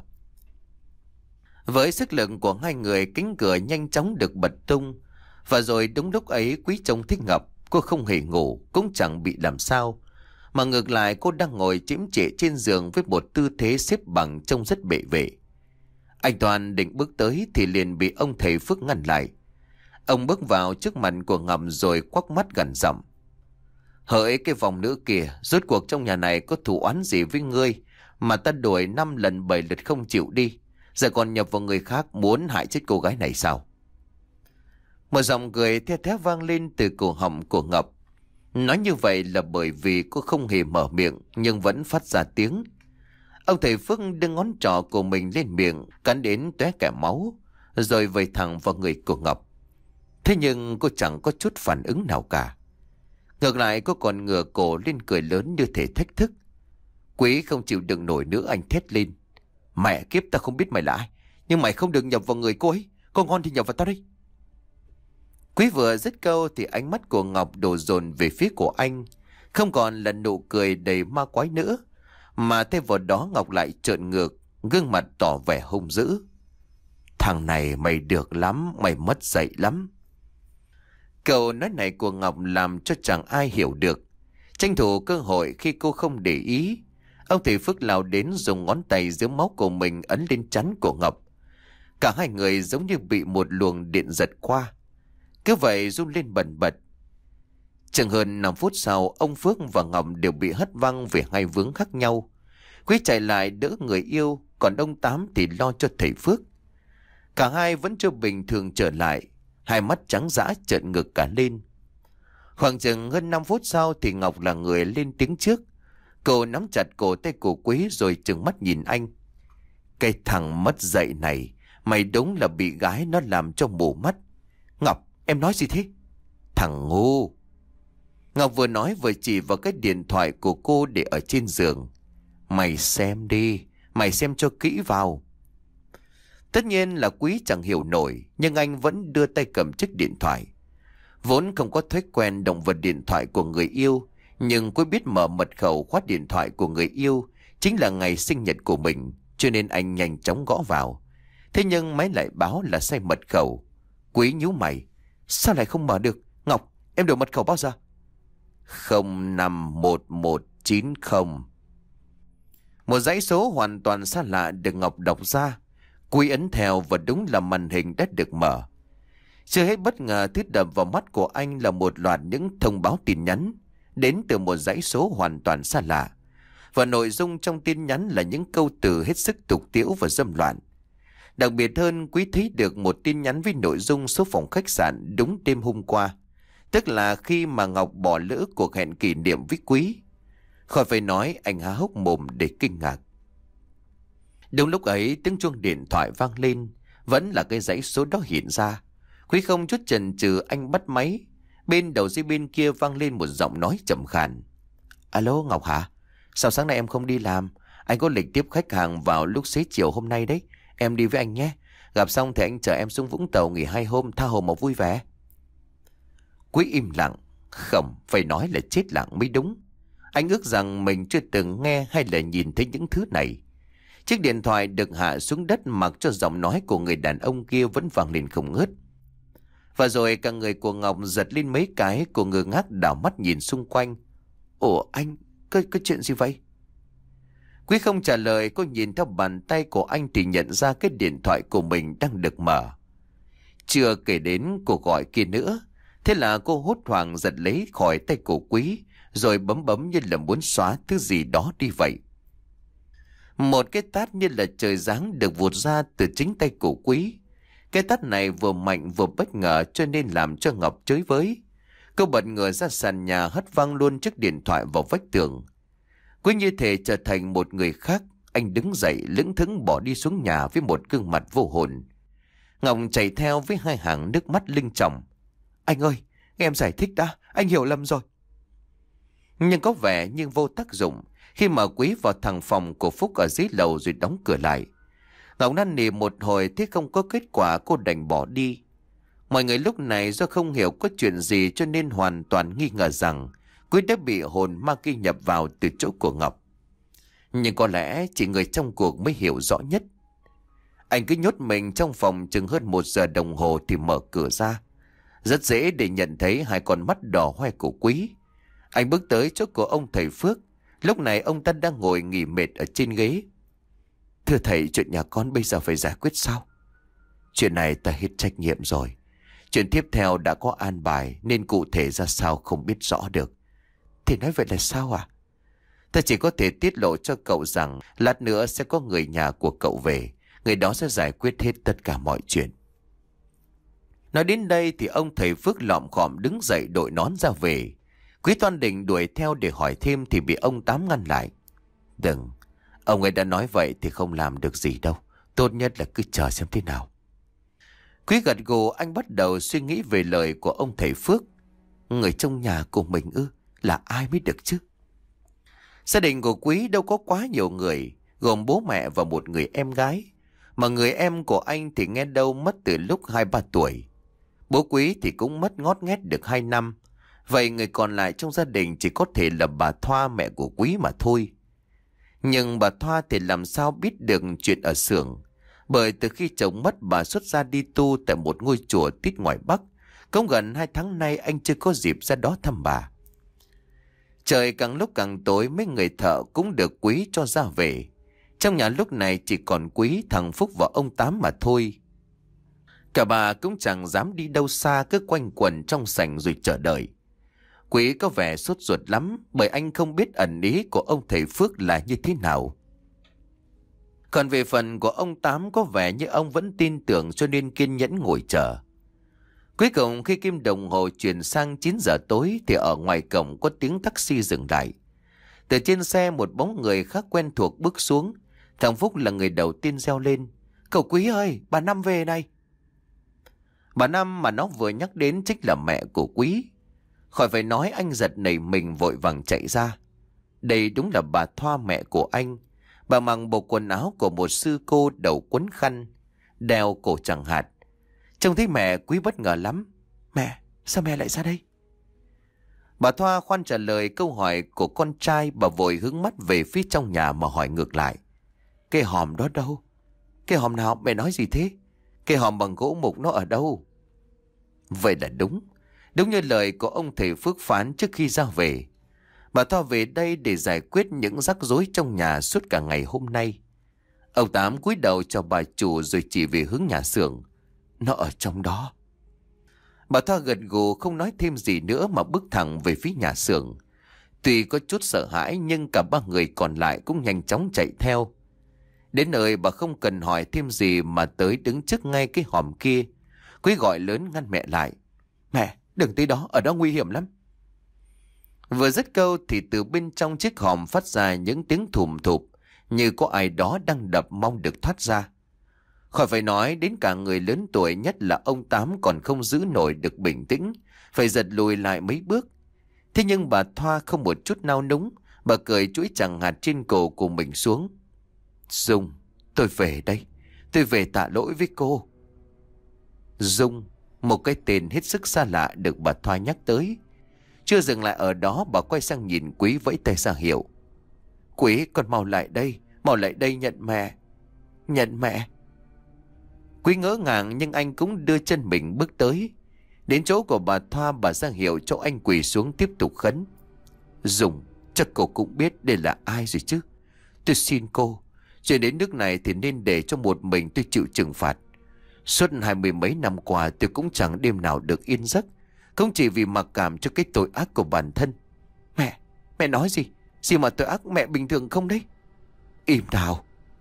Với sức lực của hai người, cánh cửa nhanh chóng được bật tung. Và rồi đúng lúc ấy Quý trông thích Ngọc. Cô không hề ngủ, cũng chẳng bị làm sao, mà ngược lại cô đang ngồi chễm chệ trên giường với một tư thế xếp bằng trông rất bệ vệ. Anh Toàn định bước tới thì liền bị ông thầy Phước ngăn lại. Ông bước vào trước mặt của Ngọc rồi quắc mắt gằn giọng: Hỡi cái vòng nữ kìa, rốt cuộc trong nhà này có thù oán gì với ngươi mà ta đuổi năm lần bảy lượt không chịu đi, giờ còn nhập vào người khác muốn hại chết cô gái này sao? Một giọng cười the thé vang lên từ cổ họng của Ngọc. Nói như vậy là bởi vì cô không hề mở miệng nhưng vẫn phát ra tiếng. Ông thầy Phước đưa ngón trỏ của mình lên miệng, cắn đến tóe cả máu, rồi vẩy thẳng vào người của Ngọc. Thế nhưng cô chẳng có chút phản ứng nào cả. Ngược lại cô còn ngửa cổ lên cười lớn như thể thách thức. Quý không chịu đựng nổi nữa, anh thét lên: Mẹ kiếp, ta không biết mày là ai, nhưng mày không được nhập vào người cô ấy. Cô ngon thì nhập vào tao đây. Quý vừa dứt câu thì ánh mắt của Ngọc đổ dồn về phía của anh. Không còn là nụ cười đầy ma quái nữa, mà thay vào đó Ngọc lại trợn ngược, gương mặt tỏ vẻ hung dữ. Thằng này mày được lắm, mày mất dạy lắm. Câu nói này của Ngọc làm cho chẳng ai hiểu được. Tranh thủ cơ hội khi cô không để ý, ông thầy Phước lao đến dùng ngón tay dưới máu của mình ấn lên trán của Ngọc. Cả hai người giống như bị một luồng điện giật qua, cứ vậy run lên bần bật. Chừng hơn năm phút sau, ông Phước và Ngọc đều bị hất văng về hai hướng khác nhau. Quý chạy lại đỡ người yêu, còn ông Tám thì lo cho thầy Phước. Cả hai vẫn chưa bình thường trở lại, hai mắt trắng dã trợn ngược cả lên. Khoảng chừng hơn năm phút sau thì Ngọc là người lên tiếng trước. Cô nắm chặt cổ tay của Quý rồi trừng mắt nhìn anh. Cái thằng mất dạy này, mày đúng là bị gái nó làm cho mù mắt. Ngọc, em nói gì thế? Thằng ngu. Ngọc vừa nói vừa chỉ vào cái điện thoại của cô để ở trên giường. Mày xem đi, mày xem cho kỹ vào. Tất nhiên là Quý chẳng hiểu nổi, nhưng anh vẫn đưa tay cầm chiếc điện thoại. Vốn không có thói quen động vào điện thoại của người yêu, nhưng Quý biết mở mật khẩu khóa điện thoại của người yêu chính là ngày sinh nhật của mình, cho nên anh nhanh chóng gõ vào. Thế nhưng máy lại báo là sai mật khẩu. Quý nhíu mày. Sao lại không mở được? Ngọc, em đổi mật khẩu bao giờ? không năm một một chín không. Một dãy số hoàn toàn xa lạ được Ngọc đọc ra. Quý ấn theo và đúng là màn hình đã được mở. Chưa hết bất ngờ, thứ đập vào mắt của anh là một loạt những thông báo tin nhắn đến từ một dãy số hoàn toàn xa lạ. Và nội dung trong tin nhắn là những câu từ hết sức tục tĩu và dâm loạn. Đặc biệt hơn, Quý thấy được một tin nhắn với nội dung số phòng khách sạn đúng đêm hôm qua. Tức là khi mà Ngọc bỏ lỡ cuộc hẹn kỷ niệm với Quý. Khỏi phải nói, anh há hốc mồm để kinh ngạc. Đúng lúc ấy, tiếng chuông điện thoại vang lên. Vẫn là cái dãy số đó hiện ra. Quý không chút chần chừ, anh bắt máy. Bên đầu dây bên kia vang lên một giọng nói trầm khàn. Alo Ngọc hả? Sao sáng nay em không đi làm? Anh có lịch tiếp khách hàng vào lúc xế chiều hôm nay đấy. Em đi với anh nhé. Gặp xong thì anh chở em xuống Vũng Tàu nghỉ hai hôm, tha hồ mà vui vẻ. Quý im lặng. Không, phải nói là chết lặng mới đúng. Anh ước rằng mình chưa từng nghe hay là nhìn thấy những thứ này. Chiếc điện thoại được hạ xuống đất mặc cho giọng nói của người đàn ông kia vẫn vang lên không ngớt. Và rồi cả người của Ngọc giật lên mấy cái, cô ngơ ngác đảo mắt nhìn xung quanh. Ủa anh, có, có chuyện gì vậy? Quý không trả lời, cô nhìn theo bàn tay của anh thì nhận ra cái điện thoại của mình đang được mở. Chưa kể đến cuộc gọi kia nữa. Thế là cô hốt hoảng giật lấy khỏi tay của Quý, rồi bấm bấm như là muốn xóa thứ gì đó đi vậy. Một cái tát như là trời giáng được vụt ra từ chính tay của Quý. Cái tát này vừa mạnh vừa bất ngờ cho nên làm cho Ngọc chới với. Cô bật ngửa ra sàn nhà hất văng luôn chiếc điện thoại vào vách tường. Quý như thể trở thành một người khác. Anh đứng dậy lững thững bỏ đi xuống nhà với một gương mặt vô hồn. Ngọc chạy theo với hai hàng nước mắt lưng tròng. Anh ơi, nghe em giải thích đã, anh hiểu lầm rồi. Nhưng có vẻ như vô tác dụng khi mà Quý vào thẳng phòng của Phúc ở dưới lầu rồi đóng cửa lại. Ngọc năn nỉ một hồi thế không có kết quả, cô đành bỏ đi. Mọi người lúc này do không hiểu có chuyện gì cho nên hoàn toàn nghi ngờ rằng Quý đã bị hồn ma kia nhập vào từ chỗ của Ngọc. Nhưng có lẽ chỉ người trong cuộc mới hiểu rõ nhất. Anh cứ nhốt mình trong phòng chừng hơn một giờ đồng hồ thì mở cửa ra. Rất dễ để nhận thấy hai con mắt đỏ hoe của Quý. Anh bước tới chỗ của ông thầy Phước. Lúc này ông ta đang ngồi nghỉ mệt ở trên ghế. Thưa thầy, chuyện nhà con bây giờ phải giải quyết sao? Chuyện này ta hết trách nhiệm rồi. Chuyện tiếp theo đã có an bài nên cụ thể ra sao không biết rõ được. Thì nói vậy là sao à? Ta chỉ có thể tiết lộ cho cậu rằng lát nữa sẽ có người nhà của cậu về. Người đó sẽ giải quyết hết tất cả mọi chuyện. Nói đến đây thì ông thầy Phước lọm khọm đứng dậy đội nón ra về. Quý Toan định đuổi theo để hỏi thêm thì bị ông Tám ngăn lại. Đừng, ông ấy đã nói vậy thì không làm được gì đâu. Tốt nhất là cứ chờ xem thế nào. Quý gật gù, anh bắt đầu suy nghĩ về lời của ông thầy Phước. Người trong nhà của mình ư, là ai mới được chứ? Gia đình của Quý đâu có quá nhiều người. gồm bố mẹ và một người em gái. Mà người em của anh thì nghe đâu mất từ lúc hai ba tuổi. Bố Quý thì cũng mất ngót nghét được hai năm. Vậy người còn lại trong gia đình chỉ có thể là bà Thoa, mẹ của Quý mà thôi. Nhưng bà Thoa thì làm sao biết được chuyện ở xưởng. Bởi từ khi chồng mất, bà xuất gia đi tu tại một ngôi chùa tít ngoài Bắc. Cũng gần hai tháng nay anh chưa có dịp ra đó thăm bà. Trời càng lúc càng tối, mấy người thợ cũng được Quý cho ra về. Trong nhà lúc này chỉ còn Quý, thằng Phúc và ông Tám mà thôi. Cả bà cũng chẳng dám đi đâu xa, cứ quanh quẩn trong sảnh rồi chờ đợi. Quý có vẻ sốt ruột lắm, bởi anh không biết ẩn ý của ông thầy Phước là như thế nào. Còn về phần của ông Tám, có vẻ như ông vẫn tin tưởng cho nên kiên nhẫn ngồi chờ. Cuối cùng khi kim đồng hồ chuyển sang chín giờ tối thì ở ngoài cổng có tiếng taxi dừng lại. Từ trên xe một bóng người khác quen thuộc bước xuống. Thằng Phúc là người đầu tiên reo lên: "Cậu Quý ơi, bà Năm về này." Bà Năm mà nó vừa nhắc đến chính là mẹ của Quý. Khỏi phải nói, anh giật nảy mình vội vàng chạy ra. Đây đúng là bà Thoa, mẹ của anh. Bà mặc bộ quần áo của một sư cô, đầu quấn khăn, đeo cổ chẳng hạt. Trông thấy mẹ, Quý bất ngờ lắm. "Mẹ, sao mẹ lại ra đây?" Bà Thoa khoan trả lời câu hỏi của con trai, bà vội hướng mắt về phía trong nhà mà hỏi ngược lại: "Cái hòm đó đâu?" "Cái hòm nào? Mẹ nói gì thế? Cái hòm bằng gỗ mục nó ở đâu?" Vậy là đúng. Đúng như lời của ông thầy Phước phán trước khi ra về. Bà Thoa về đây để giải quyết những rắc rối trong nhà suốt cả ngày hôm nay. Ông Tám cúi đầu cho bà chủ rồi chỉ về hướng nhà xưởng: "Nó ở trong đó." Bà Thoa gật gù không nói thêm gì nữa mà bước thẳng về phía nhà xưởng. Tuy có chút sợ hãi nhưng cả ba người còn lại cũng nhanh chóng chạy theo. Đến nơi bà không cần hỏi thêm gì mà tới đứng trước ngay cái hòm kia. Quý gọi lớn ngăn mẹ lại: "Mẹ, đừng tới đó, ở đó nguy hiểm lắm." Vừa dứt câu thì từ bên trong chiếc hòm phát ra những tiếng thùm thụp, như có ai đó đang đập mong được thoát ra. Khỏi phải nói, đến cả người lớn tuổi nhất là ông Tám còn không giữ nổi được bình tĩnh, phải giật lùi lại mấy bước. Thế nhưng bà Thoa không một chút nao núng, bà cười chuỗi chằng hạt trên cổ của mình xuống: "Dung, tôi về đây, tôi về tạ lỗi với cô." Dung, một cái tên hết sức xa lạ được bà Thoa nhắc tới. Chưa dừng lại ở đó, bà quay sang nhìn Quý vẫy tay ra hiệu: "Quý, con mau lại đây, mau lại đây nhận mẹ." "Nhận mẹ?" Quý ngỡ ngàng nhưng anh cũng đưa chân mình bước tới. Đến chỗ của bà Thoa, bà ra hiệu cho anh quỳ xuống tiếp tục khấn: "Dung, chắc cô cũng biết đây là ai rồi chứ. Tôi xin cô, chuyện đến nước này thì nên để cho một mình tôi chịu trừng phạt. Suốt hai mươi mấy năm qua tôi cũng chẳng đêm nào được yên giấc, không chỉ vì mặc cảm cho cái tội ác của bản thân." "Mẹ, mẹ nói gì? Gì mà tội ác? Mẹ bình thường không đấy." "Im nào."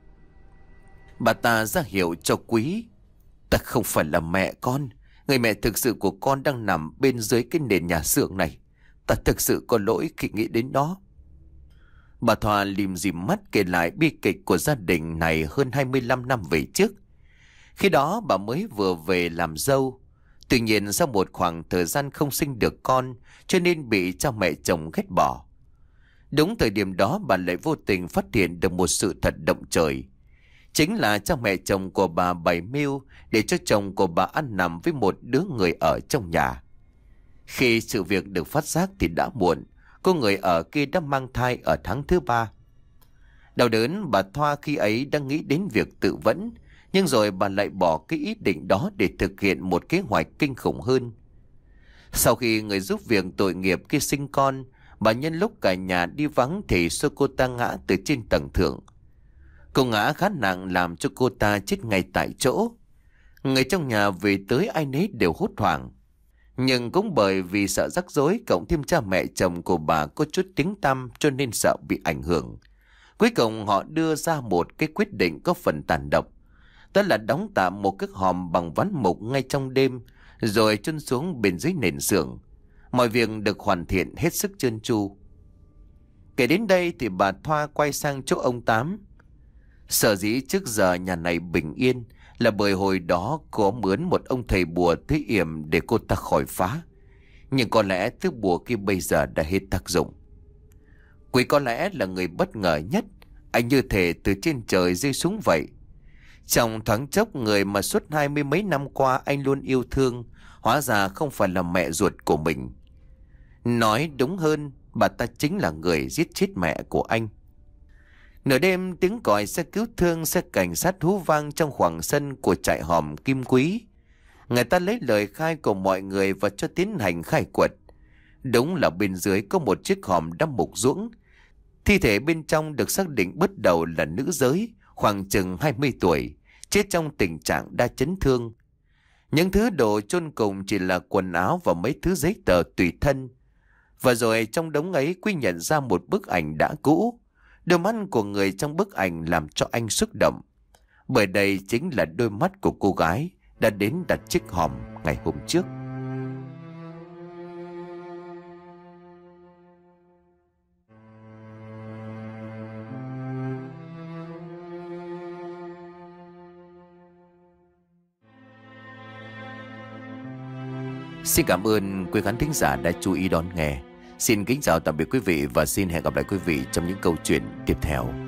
Bà ta ra hiệu cho Quý: "Ta không phải là mẹ con. Người mẹ thực sự của con đang nằm bên dưới cái nền nhà xưởng này. Ta thực sự có lỗi khi nghĩ đến nó." Bà Thoa lim dim mắt kể lại bi kịch của gia đình này hơn hai mươi lăm năm về trước. Khi đó bà mới vừa về làm dâu. Tuy nhiên sau một khoảng thời gian không sinh được con, cho nên bị cha mẹ chồng ghét bỏ. Đúng thời điểm đó bà lại vô tình phát hiện được một sự thật động trời. Chính là cha mẹ chồng của bà bày mưu để cho chồng của bà ăn nằm với một đứa người ở trong nhà. Khi sự việc được phát giác thì đã muộn. Cô người ở kia đã mang thai ở tháng thứ ba. Đau đớn, bà Thoa khi ấy đang nghĩ đến việc tự vẫn, nhưng rồi bà lại bỏ cái ý định đó để thực hiện một kế hoạch kinh khủng hơn. Sau khi người giúp việc tội nghiệp kia sinh con, bà nhân lúc cả nhà đi vắng thì xô cô ta ngã từ trên tầng thượng. Cô ngã khá nặng làm cho cô ta chết ngay tại chỗ. Người trong nhà về tới ai nấy đều hốt hoảng. Nhưng cũng bởi vì sợ rắc rối, cộng thêm cha mẹ chồng của bà có chút tiếng tăm cho nên sợ bị ảnh hưởng. Cuối cùng họ đưa ra một cái quyết định có phần tàn độc. Đó là đóng tạm một cái hòm bằng ván mục ngay trong đêm, rồi chôn xuống bên dưới nền xưởng. Mọi việc được hoàn thiện hết sức trơn tru. Kể đến đây thì bà Thoa quay sang chỗ ông Tám. Sở dĩ trước giờ nhà này bình yên là bởi hồi đó có mướn một ông thầy bùa tới yểm để cô ta khỏi phá. Nhưng có lẽ thứ bùa kia bây giờ đã hết tác dụng. Quý có lẽ là người bất ngờ nhất. anh như thể từ trên trời rơi xuống vậy. Trong thoáng chốc, người mà suốt hai mươi mấy năm qua anh luôn yêu thương, hóa ra không phải là mẹ ruột của mình. Nói đúng hơn, bà ta chính là người giết chết mẹ của anh. Nửa đêm, tiếng còi xe cứu thương, xe cảnh sát hú vang trong khoảng sân của trại hòm Kim Quý. Người ta lấy lời khai của mọi người và cho tiến hành khai quật. Đúng là bên dưới có một chiếc hòm đã mục ruỗng. Thi thể bên trong được xác định bước đầu là nữ giới, khoảng chừng hai mươi tuổi, chết trong tình trạng đa chấn thương. Những thứ đồ chôn cùng chỉ là quần áo và mấy thứ giấy tờ tùy thân. Và rồi trong đống ấy, Quý nhận ra một bức ảnh đã cũ. Đôi mắt của người trong bức ảnh làm cho anh xúc động, bởi đây chính là đôi mắt của cô gái đã đến đặt chiếc hòm ngày hôm trước. Xin cảm ơn quý khán thính giả đã chú ý đón nghe. Xin kính chào tạm biệt quý vị và xin hẹn gặp lại quý vị trong những câu chuyện tiếp theo.